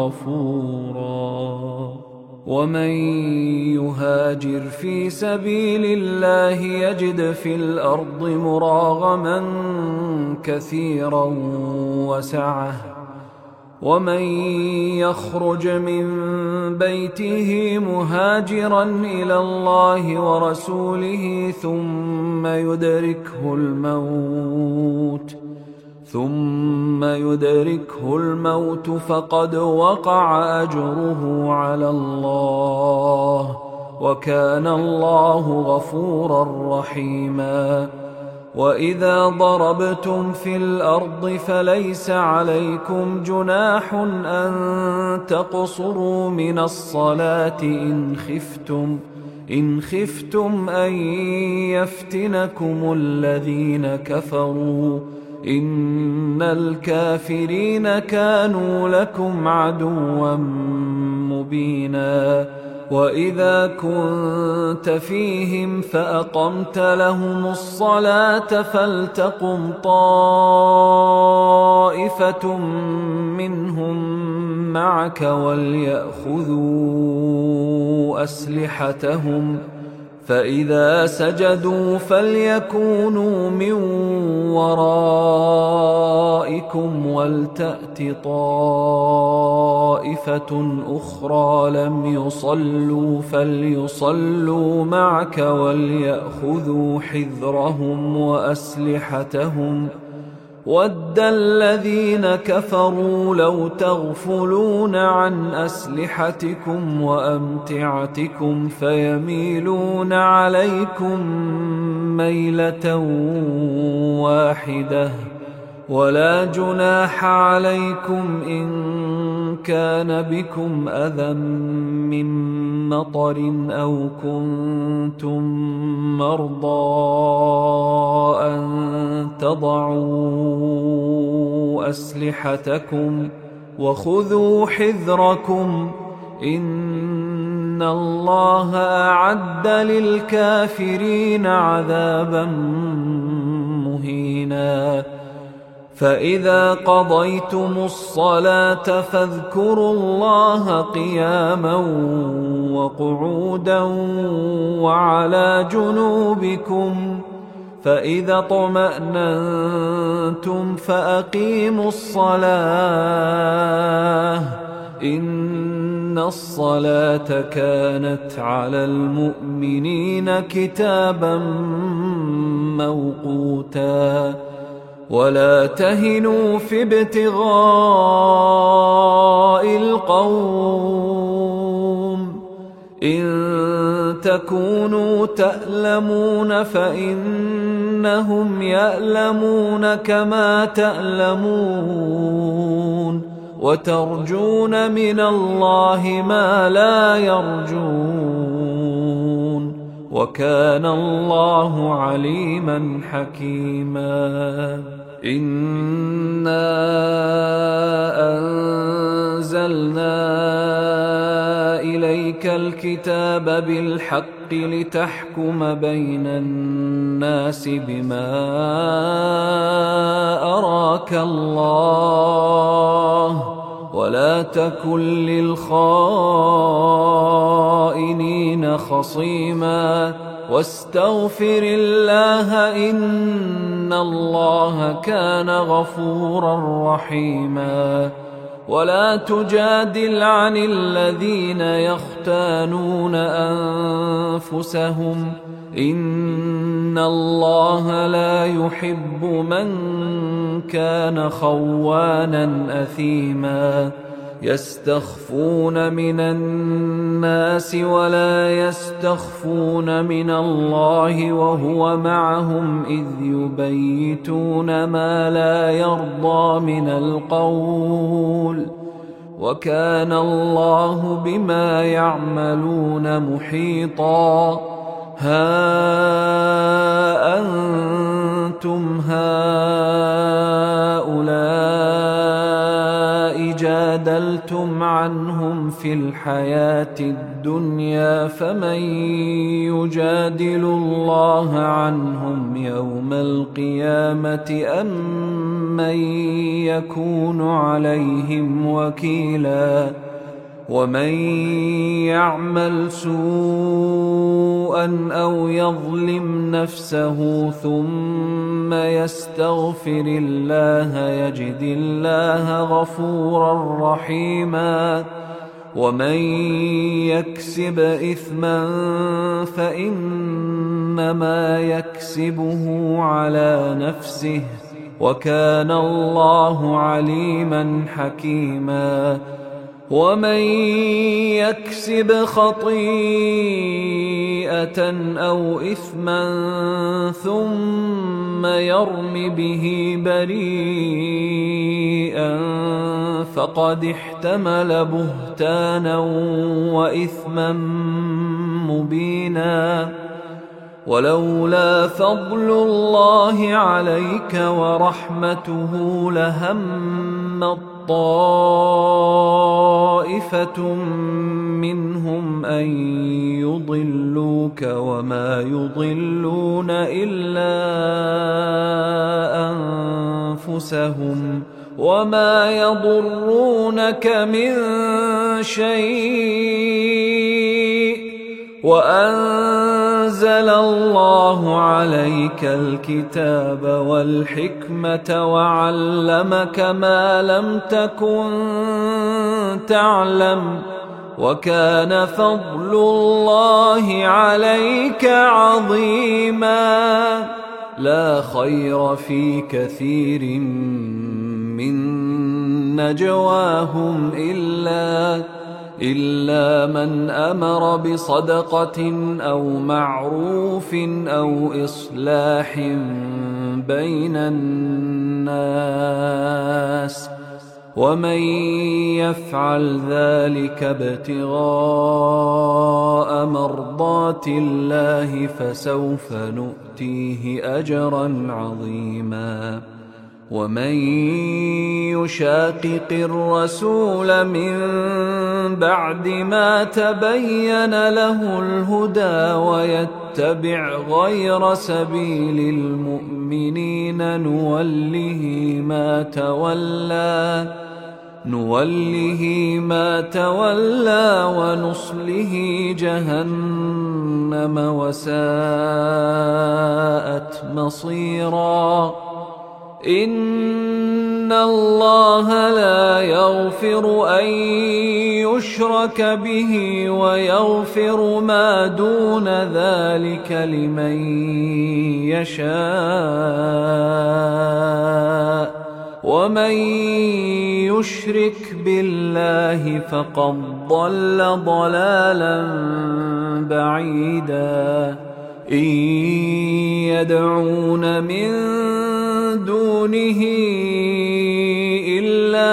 غفورا. ومن يهاجر في سبيل الله يجد في الأرض مراغما كثيرا وسعة، ومن يخرج من بيته مهاجرا إلى الله ورسوله ثم يدركه الموت فقد وقع أجره على الله، وكان الله غفورا رحيما. وإذا ضربتم في الأرض فليس عليكم جناح أن تقصروا من الصلاة إن خفتم أن يفتنكم الذين كفروا إن الكافرين كانوا لكم عدوا مبينا. وإذا كنت فيهم فأقمت لهم الصلاة فلتقم طائفة منهم معك وليأخذوا أسلحتهم فإذا سجدوا فليكونوا من ورائكم ولتأت طائفة أخرى لم يصلوا فليصلوا معك وليأخذوا حذرهم وأسلحتهم. وَدَّ الَّذِينَ كَفَرُوا لَوْ تَغْفُلُونَ عَنْ أَسْلِحَتِكُمْ وَأَمْتِعَتِكُمْ فَيَمِيلُونَ عَلَيْكُمْ مَيْلَةً وَاحِدَةً. وَلَا جُنَاحَ عَلَيْكُمْ إِن كَانَ بِكُمْ أَذًى مِّن مَّطَرٍ أَوْ كُنتُم مَّرْضَىٰ أَن تَضَعُوا أَسْلِحَتَكُمْ وَخُذُوا حِذْرَكُمْ إِنَّ اللَّهَ أَعَدَّ لِلْكَافِرِينَ عَذَابًا مُّهِينًا. فإذا قضيتم الصلاة فاذكروا الله قياما وقعودا وعلى جنوبكم فإذا اطمأننتم فأقيموا الصلاة إن الصلاة كانت على المؤمنين كتابا موقوتا. ولا تهنوا في ابتغاء القوم إن تكونوا تألمون فإنهم يألمون كما تألمون وترجون من الله ما لا يرجون وكان الله عليما حكيما. إنا أنزلنا إليك الكتاب بالحق لتحكم بين الناس بما أراك الله ولا تكن للخائنين خصيما واستغفر الله إن الله كان غفورا رحيما. ولا تجادل عن الذين يختانون أنفسهم إن الله لا يحب من كان خوانا أثيما. يستخفون من الناس ولا يستخفون من الله وهو معهم إذ يبيتون ما لا يرضى من القول وكان الله بما يعملون محيطا. ها أنتم هؤلاء جادلتم عنهم في الحياة الدنيا فمن يجادل الله عنهم يوم القيامة أم من يكون عليهم وكيلا. ومن يعمل سوءا أو يظلم نفسه ثم يستغفر الله يجد الله غفورا رحيما. ومن يكسب إثما فإنما يكسبه على نفسه وكان الله عليما حكيما. ومن يكسب خطيئة أو إثما ثم يرم به بريئا فقد احتمل بهتانا وإثما مبينا. ولولا فضل الله عليك ورحمته لهم طائفة منهم أن يضلوك وما يضلون إلا أنفسهم وما يضرونك من شيء. وأنزل الله عليك الكتاب والحكمة وعلمك ما لم تكن تعلم وكان فضل الله عليك عظيما. لا خير في كثير من نجواهم إلا من أمر بصدقة أو معروف أو إصلاح بين الناس ومن يفعل ذلك ابتغاء مرضات الله فسوف نؤتيه أجرا عظيما. ومن يشاقق الرسول من بعد ما تبين له الهدى ويتبع غير سبيل المؤمنين نوله ما تولى ونصله جهنم وساءت مصيرا. إن الله لا يغفر أن يشرك به ويغفر ما دون ذلك لمن يشاء ومن يشرك بالله فقد ضل ضلالا بعيدا. إن يدعون من دونه إلا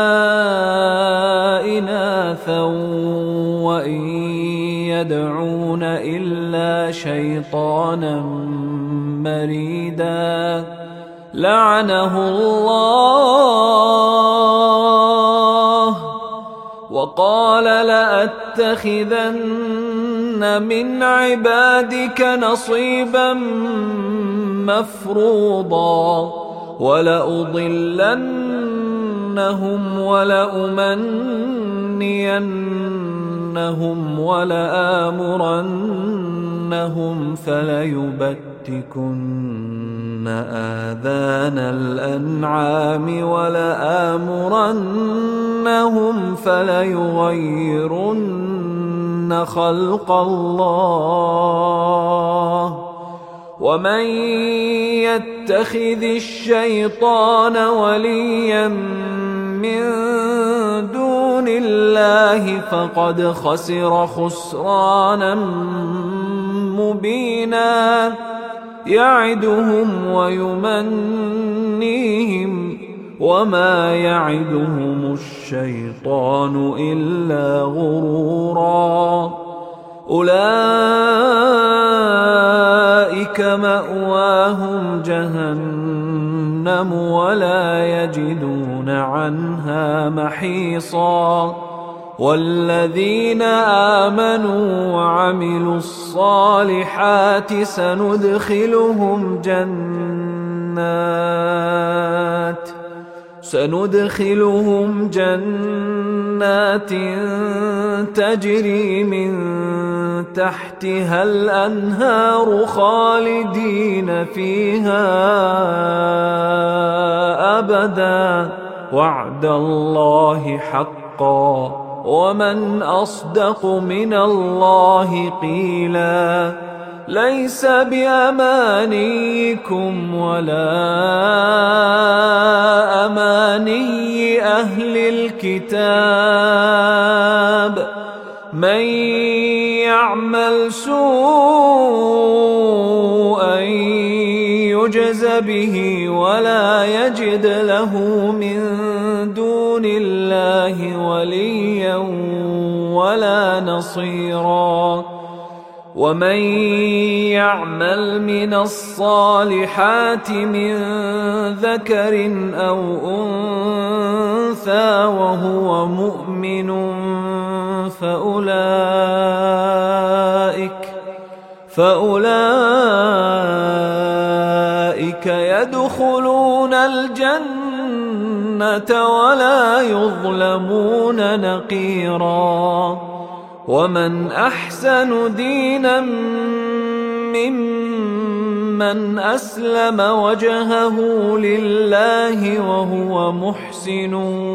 إناثا وإن يدعون إلا شيطانا مريدا. لعنه الله وقال لأتخذن من عبادك نصيبا مفروضا ولأضلنهم ولأمنينهم ولآمرنهم فليبتكن آذان الأنعام ولآمرنهم فليغيرن خلق الله. ومن يتخذ الشيطان وليا من دون الله فقد خسر خسرانا مبينا. يعدهم ويمنيهم وما يعدهم الشيطان إلا غرورا. أولئك مأواهم جهنم ولا يجدون عنها محيصا. والذين آمنوا وعملوا الصالحات سندخلهم جنات تجري من تحتها الأنهار خالدين فيها أبدا وعد الله حقا ومن أصدق من الله قيلا. ليس بأمانيكم ولا أماني أهل الكتاب، من يعمل سوءا يجز به ولا يجد له من دون الله وليا ولا نصيرا. ومن يعمل من الصالحات من ذكر أو أنثى وهو مؤمن فأولئك يدخلون الجنة ولا يظلمون نقيرا. ومن أحسن دينا ممن أسلم وجهه لله وهو محسن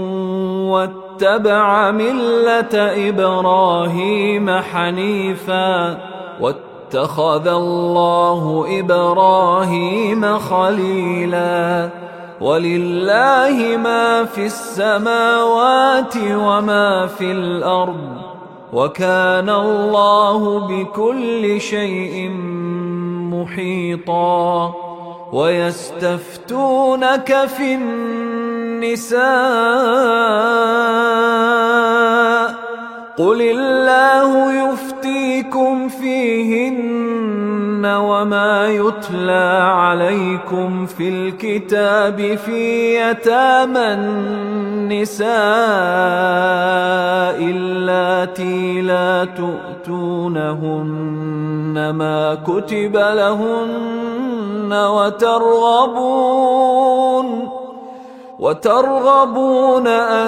واتبع ملة إبراهيم حنيفا واتخذ الله إبراهيم خليلا. ولله ما في السماوات وما في الأرض وكان الله بكل شيء محيطا. ويستفتونك في النساء قل الله يفتيكم فيهن وما يتلى عليكم في الكتاب في يتامى النساء اللاتي لا تؤتونهن ما كتب لهن وترغبون أن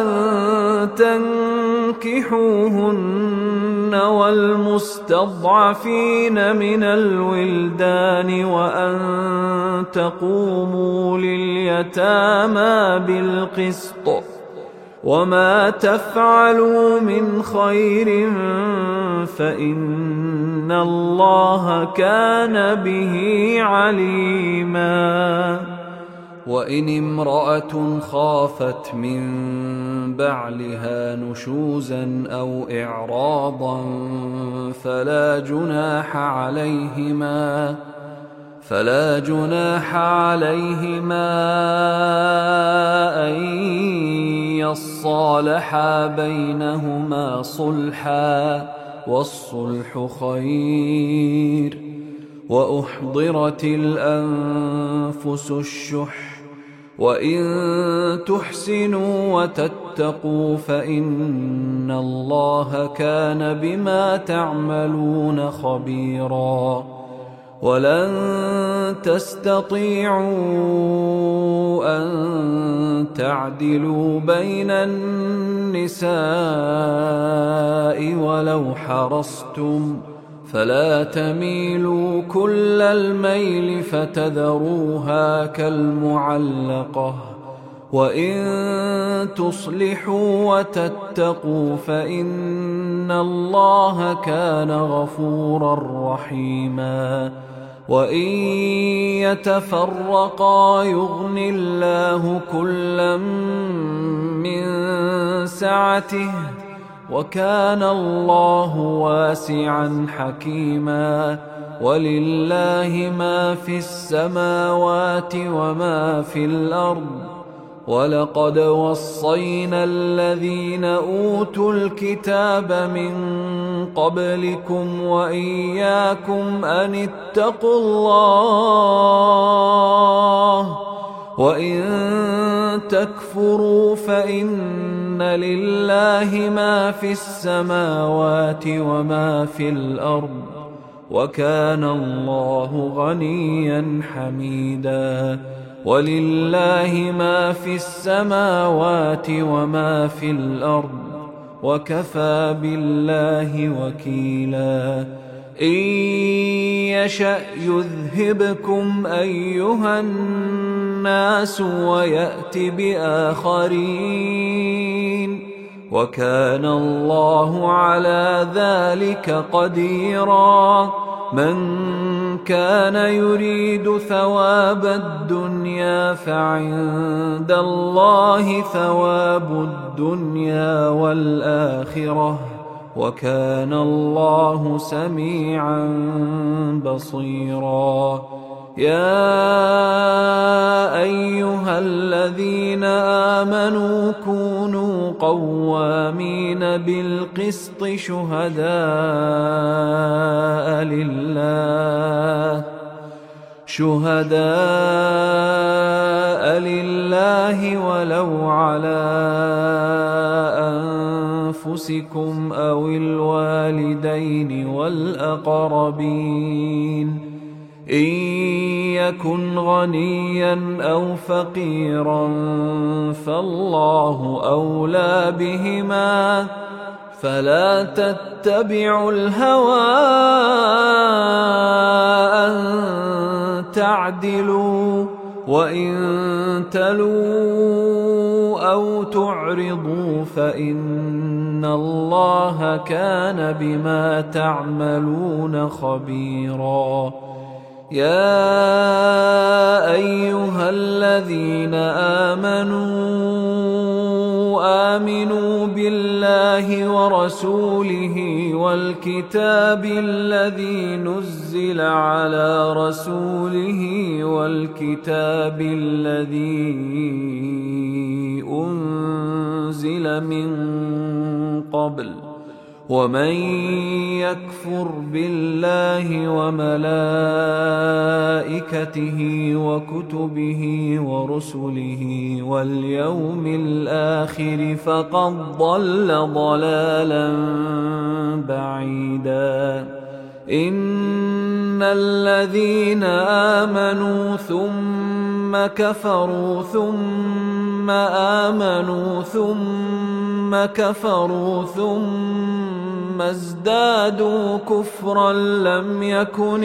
تنكحوهن والمستضعفين من الولدان وأن تقوموا لليتامى بالقسط وما تفعلوا من خير فإن الله كان به عليما. وإن امرأة خافت من بعلها نشوزا أو إعراضا فلا جناح عليهما أن يصالحا بينهما صلحا والصلح خير. وأحضرت الأنفس الشح وإن تحسنوا وتتقوا فإن الله كان بما تعملون خبيرا. ولن تستطيعوا أن تعدلوا بين النساء ولو حرصتم فلا تميلوا كل الميل فتذروها كالمعلقة. وإن تصلحوا وتتقوا فإن الله كان غفورا رحيما. وإن يتفرقا يغن الله كلا من سعته وكان الله واسعا حكيما. ولله ما في السماوات وما في الأرض ولقد وصينا الذين أوتوا الكتاب من قبلكم وإياكم أن اتقوا الله وإن تكفروا فإن لله ما في السماوات وما في الأرض وكان الله غنيا حميدا. ولله ما في السماوات وما في الأرض وكفى بالله وكيلا. إن يشأ يذهبكم أيها الناس ويأت بآخرين وكان الله على ذلك قديرا. من كان يريد ثواب الدنيا فعند الله ثواب الدنيا والآخرة، وكان الله سميعا بصيرا. يا أيها الذين آمنوا كونوا قوامين بالقسط شهداء لله ولو على أنفسكم أو الوالدين والأقربين إن يكن غنيا أو فقيرا فالله أولى بهما، فلا تتبعوا الهوى أن تعدلوا، وإن تلوا أو تعرضوا فإن الله كان بما تعملون خبيرا. يا أيها الذين آمنوا بالله ورسوله والكتاب الذي نزل على رسوله والكتاب الذي أنزل من قبل، ومن يكفر بالله وملائكته وكتبه ورسله واليوم الآخر فقد ضل ضلالا بعيدا. إن الذين آمنوا ثم كفروا ثم آمنوا ثم كفروا ثم ازدادوا كفرا لم يكن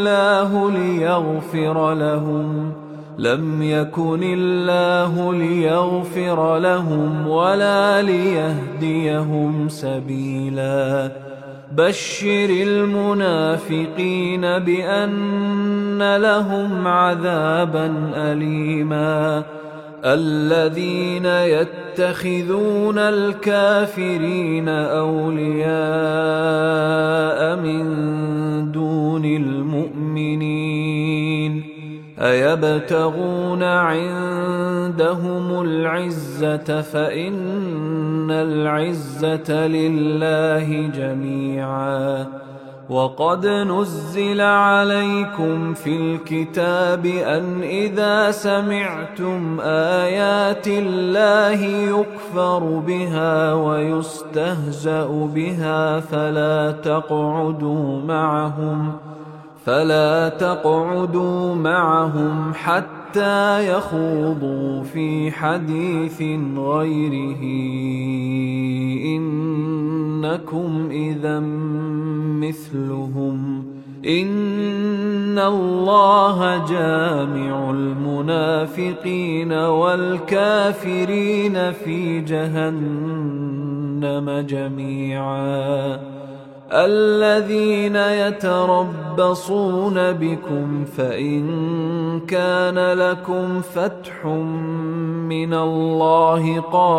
الله ليغفر لهم ولا ليهديهم سبيلا. بشر المنافقين بأن لهم عذابا أليما. الذين يتخذون الكافرين أولياء من دون المؤمنين أيبتغون عندهم العزة فإن العزة لله جميعا. وقد نزل عليكم في الكتاب أن إذا سمعتم آيات الله يكفر بها ويستهزأ بها فلا تقعدوا معهم حتى يخوضوا في حديث غيره إنكم إذا مثلهم. إن الله جامع المنافقين والكافرين في جهنم جميعا. الذين يتربصون بكم فإن كان لكم فتح من الله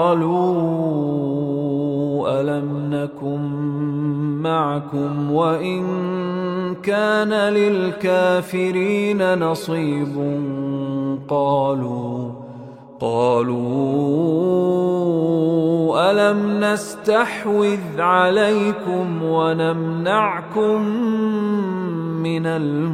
قالوا ألم نكن معكم وإن كان للكافرين نصيب قالوا ألم نستحوذ عليكم ونمنعكم من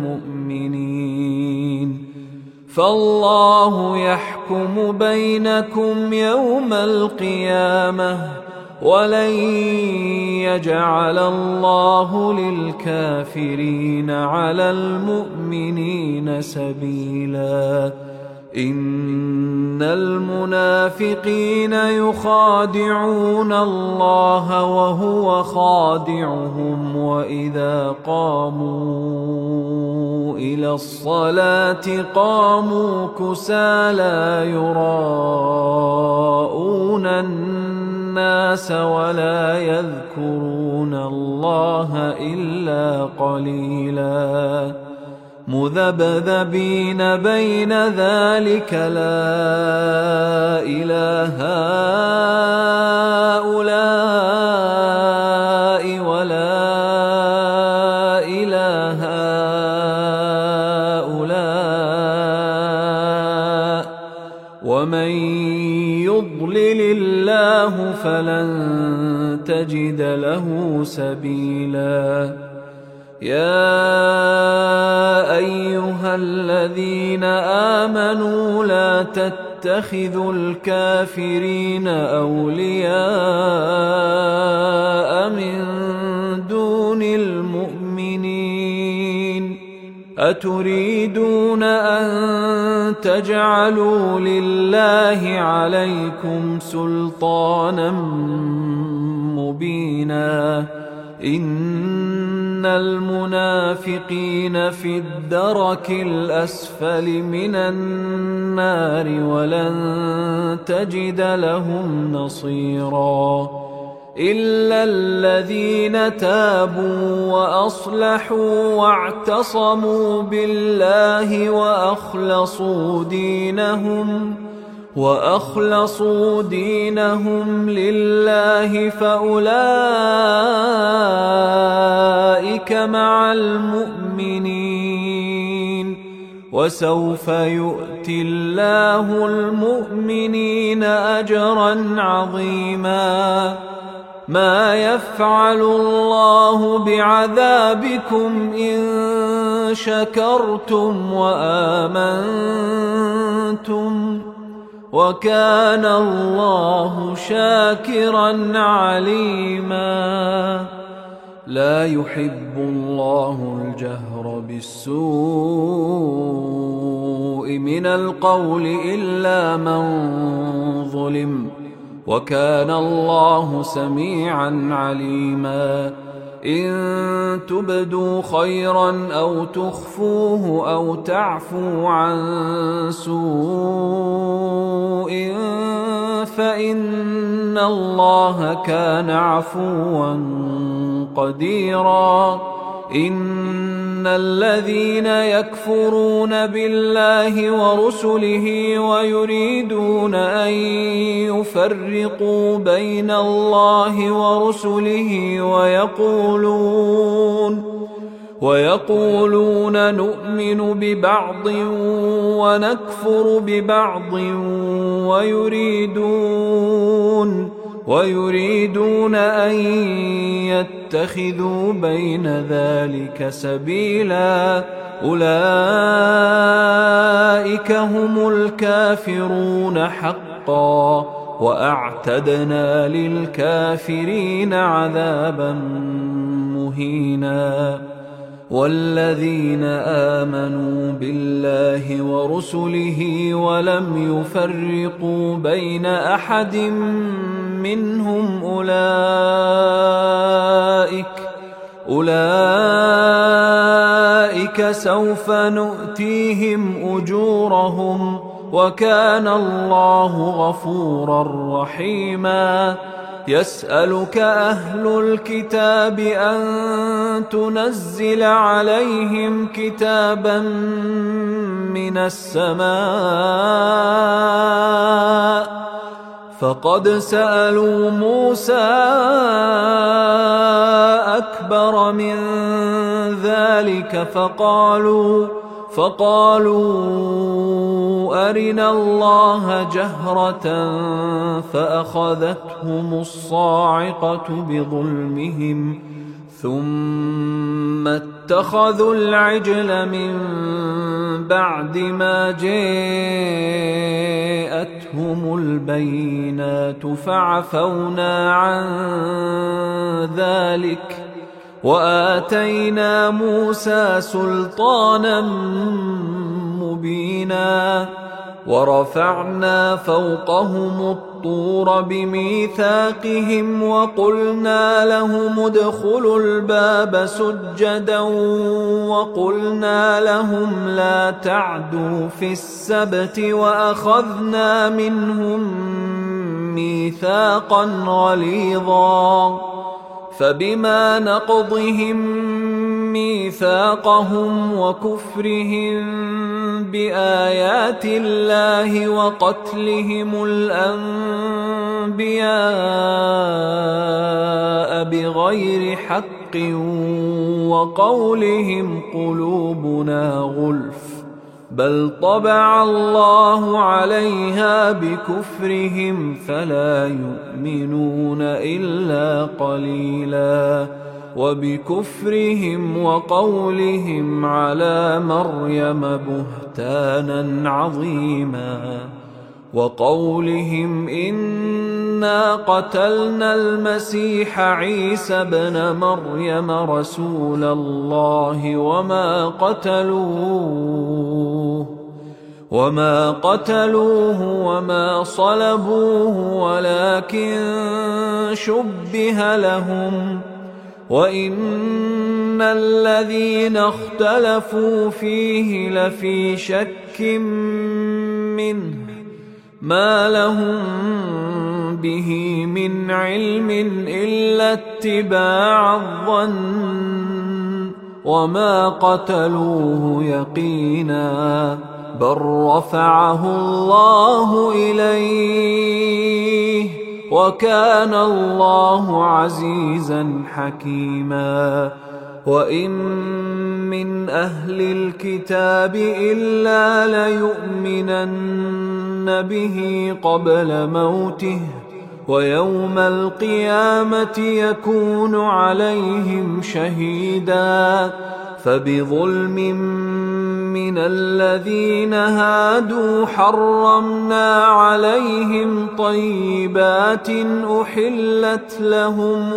المؤمنين فالله يحكم بينكم يوم القيامة ولن يجعل الله للكافرين على المؤمنين سبيلا. إن المنافقين يخادعون الله وهو خادعهم وإذا قاموا إلى الصلاة قاموا كسالى يراءون الناس ولا يذكرون الله إلا قليلا مذبذبين بين ذلك لا إله هؤلاء ولا إله هؤلاء ومن يضلل الله فلن تجد له سبيلا يا أيها الذين آمنوا لا تتخذوا الكافرين أولياء من دون المؤمنين أتريدون أن تجعلوا لله عليكم سلطانا مبينا إن المنافقين في الدرك الأسفل من النار ولن تجد لهم نصيرا إلا الذين تابوا وأصلحوا واعتصموا بالله وأخلصوا دينهم لله فأولئك مع المؤمنين وسوف يؤتي الله المؤمنين أجرا عظيما ما يفعل الله بعذابكم إن شكرتم وآمنتم وكان الله شاكرا عليما لا يحب الله الجهر بالسوء من القول إلا من ظلم وكان الله سميعا عليما إن تبدوا خيرا أو تخفوه أو تعفوا عن سوء فإن الله كان عفوا قديرا إن الذين يكفرون بالله ورسله ويريدون أن يفرقوا بين الله ورسله ويقولون نؤمن ببعض ونكفر ببعض ويريدون أن يتخذوا بين ذلك سبيلا أولئك هم الكافرون حقا وأعتدنا للكافرين عذابا مهينا والذين آمنوا بالله ورسله ولم يفرقوا بين أحد منهم أولئك سوف نؤتيهم أجورهم وكان الله غفورا رحيما يسألك أهل الكتاب أن تنزل عليهم كتابا من السماء فقد سألوا موسى أكبر من ذلك فقالوا أرنا الله جهرة فأخذتهم الصاعقة بظلمهم ثم اتخذوا العجل من بعد ما جاءتهم البينات فعفونا عن ذلك وآتينا موسى سلطانا مبينا ورفعنا فوقهم الطور بميثاقهم وقلنا لهم ادخلوا الباب سجدا وقلنا لهم لا تعدوا في السبت وأخذنا منهم ميثاقا غليظا فبما نقضهم ميثاقهم وكفرهم بآيات الله وقتلهم الأنبياء بغير حق وقولهم قلوبنا غلف بل طبع الله عليها بكفرهم فلا يؤمنون إلا قليلا وبكفرهم وقولهم على مريم بهتانا عظيما وقولهم إنا قتلنا المسيح عيسى ابن مريم رسول الله وما قتلوه وما صلبوه ولكن شبه لهم وإن الذين اختلفوا فيه لفي شك منه ما لهم به من علم إلا اتباع الظن وما قتلوه يقينا بل رفعه الله إليه وكان الله عزيزا حكيما وإن من أهل الكتاب إلا ليؤمنن به قبل موته ويوم القيامة يكون عليهم شهيدا فبظلم من الذين هادوا حرمنا عليهم طيبات أحلت لهم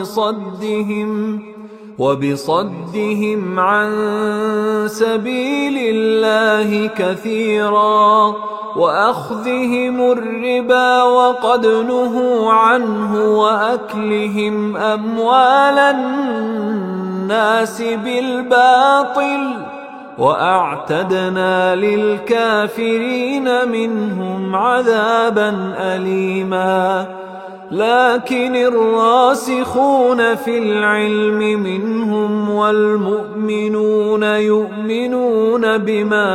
وبصدهم عن سبيل الله كثيرا وأخذهم الربا وقد نهوا عنه وأكلهم أموال الناس بالباطل وأعتدنا للكافرين منهم عذابا أليما لكن الراسخون في العلم منهم والمؤمنون يؤمنون بما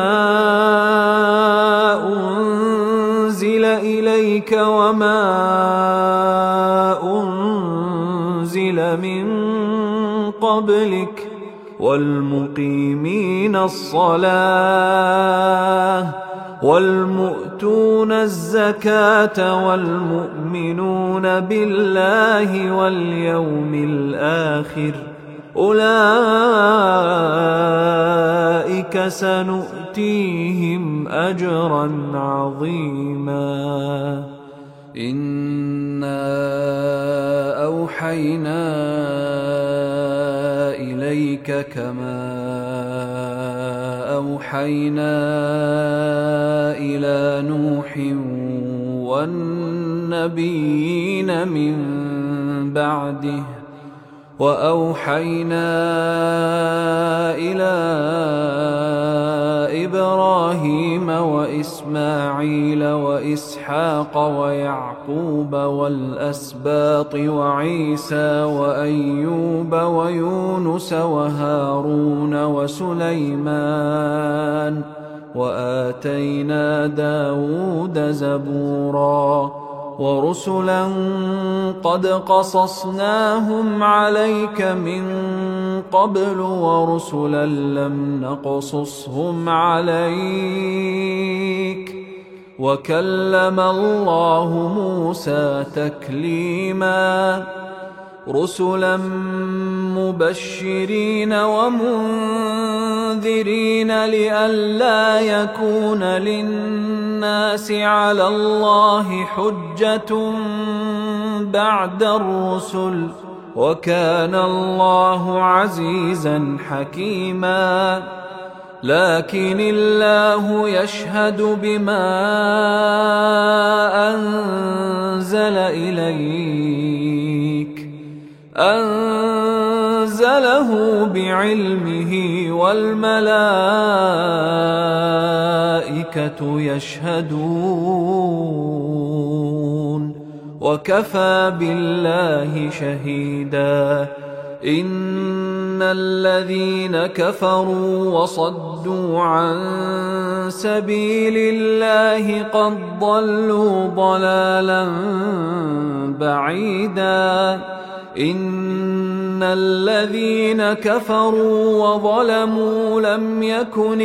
أنزل إليك وما أنزل من قبلك والمقيمين الصلاة والمؤتون الزكاة والمؤمنون بالله واليوم الآخر أولئك سنؤتيهم أجرا عظيما إنا أوحينا إليك كما أوحينا إلى نوح والنبيين من بعده وأوحينا إلى إبراهيم وإسماعيل وإسحاق ويعقوب والأسباط وعيسى وأيوب ويونس وهارون وسليمان وآتينا داود زبورا ورسلا قد قصصناهم عليك من قبل ورسلا لم نقصصهم عليك وكلم الله موسى تكليما رسلا مبشرين ومنذرين لئلا يكون للناس على الله حجة بعد الرسل وكان الله عزيزا حكيما لكن الله يشهد بما أنزل إليك أنزله بعلمه والملائكة يشهدون وكفى بالله شهيدا. إن الذين كفروا وصدوا عن سبيل الله قد ضلوا ضلالا بعيدا. إن الذين كفروا وظلموا لم يكن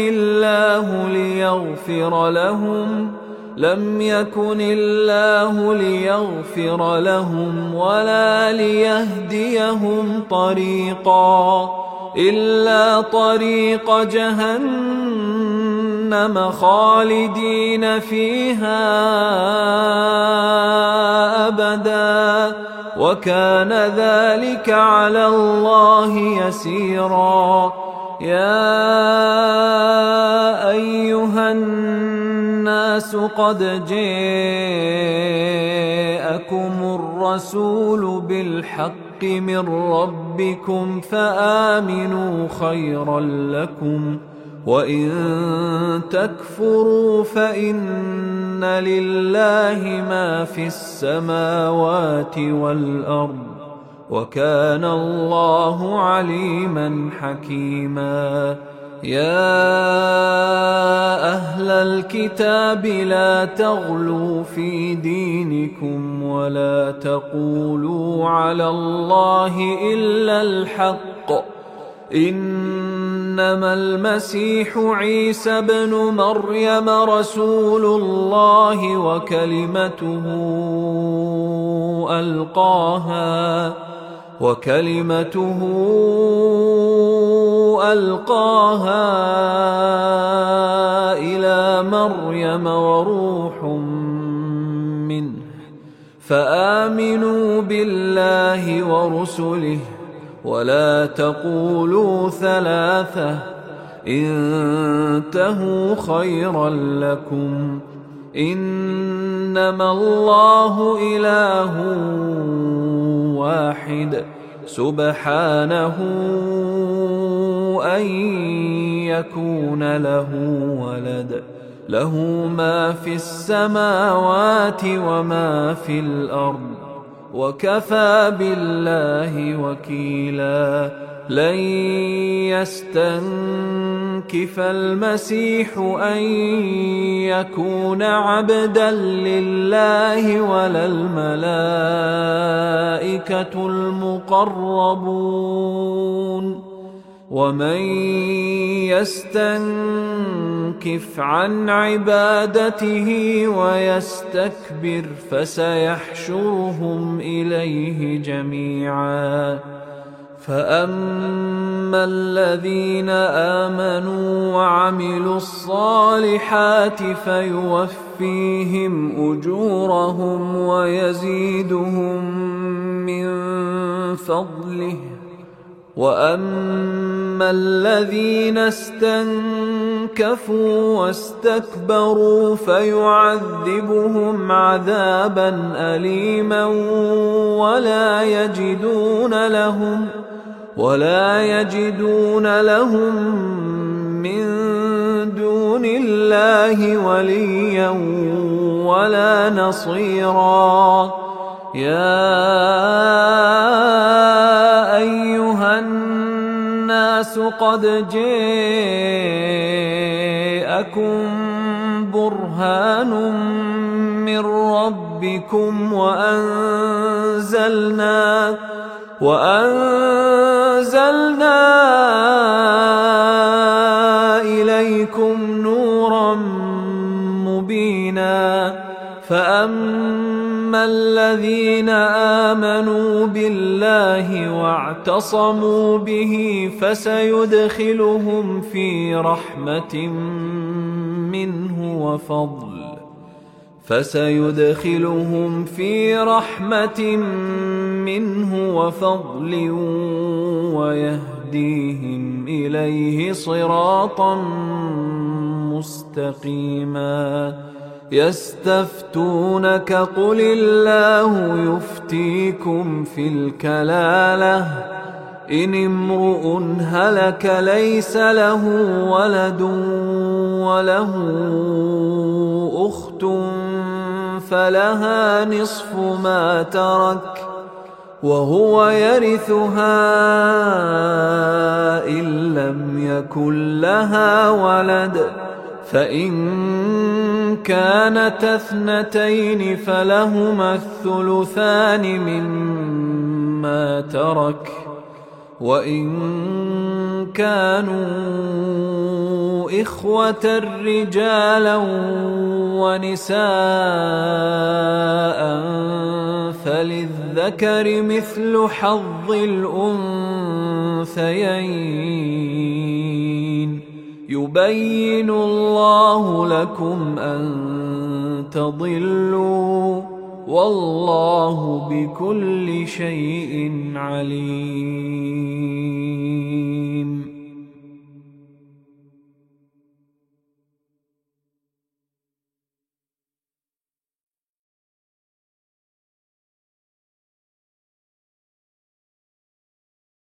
الله ليغفر لهم ولا ليهديهم طريقا إلا طريق جهنم خالدين فيها أبدا، وكان ذلك على الله يسيرا. يا أيها الناس قد جاءكم الرسول بالحق من ربكم فآمنوا خيرا لكم، وإن تكفروا فإن لله ما في السماوات والأرض، وكان الله عليما حكيما. يا أهل الكتاب لا تغلوا في دينكم ولا تقولوا على الله إلا الحق، إنما المسيح عيسى بن مريم رسول الله وكلمته ألقاها إلى مريم وروح منه، فآمنوا بالله ورسله ولا تقولوا ثلاثة، انتهوا خيرا لكم، إنما الله إله واحد سبحانه أن يكون له ولد، له ما في السماوات وما في الأرض، وكفى بالله وكيلا. لن يستنكف المسيح أن يكون عبدا لله ولا الملائكة المقربون، ومن يستنكف عن عبادته ويستكبر فسيحشرهم إليه جميعا. فأما الذين آمنوا وعملوا الصالحات فيوفيهم أجورهم ويزيدهم من فضله، وأما الذين استنكفوا واستكبروا فيعذبهم عذابا أليما ولا يجدون لهم من دون الله وليا ولا نصيرا. يا أيها الناس قد جاءكم برهان من ربكم وأنزلنا إليكم نورا مبينا. فأما الذين آمنوا بالله واعتصموا به فسيدخلهم في رحمة منه وفضل ويهديهم إليه صراطا مستقيما. يستفتونك قل الله يفتيكم في الكلالة، إن امرؤ هلك ليس له ولد وله أخت فلها نصف ما ترك وهو يرثها إن لم يكن لها ولد، فإن كانتا اثنتين فلهما الثلثان مما ترك، وإن كانوا إخوة رجالا ونساء فللذكر مثل حظ الأنثيين، يبين الله لكم أن تضلوا، والله بكل شيء عليم.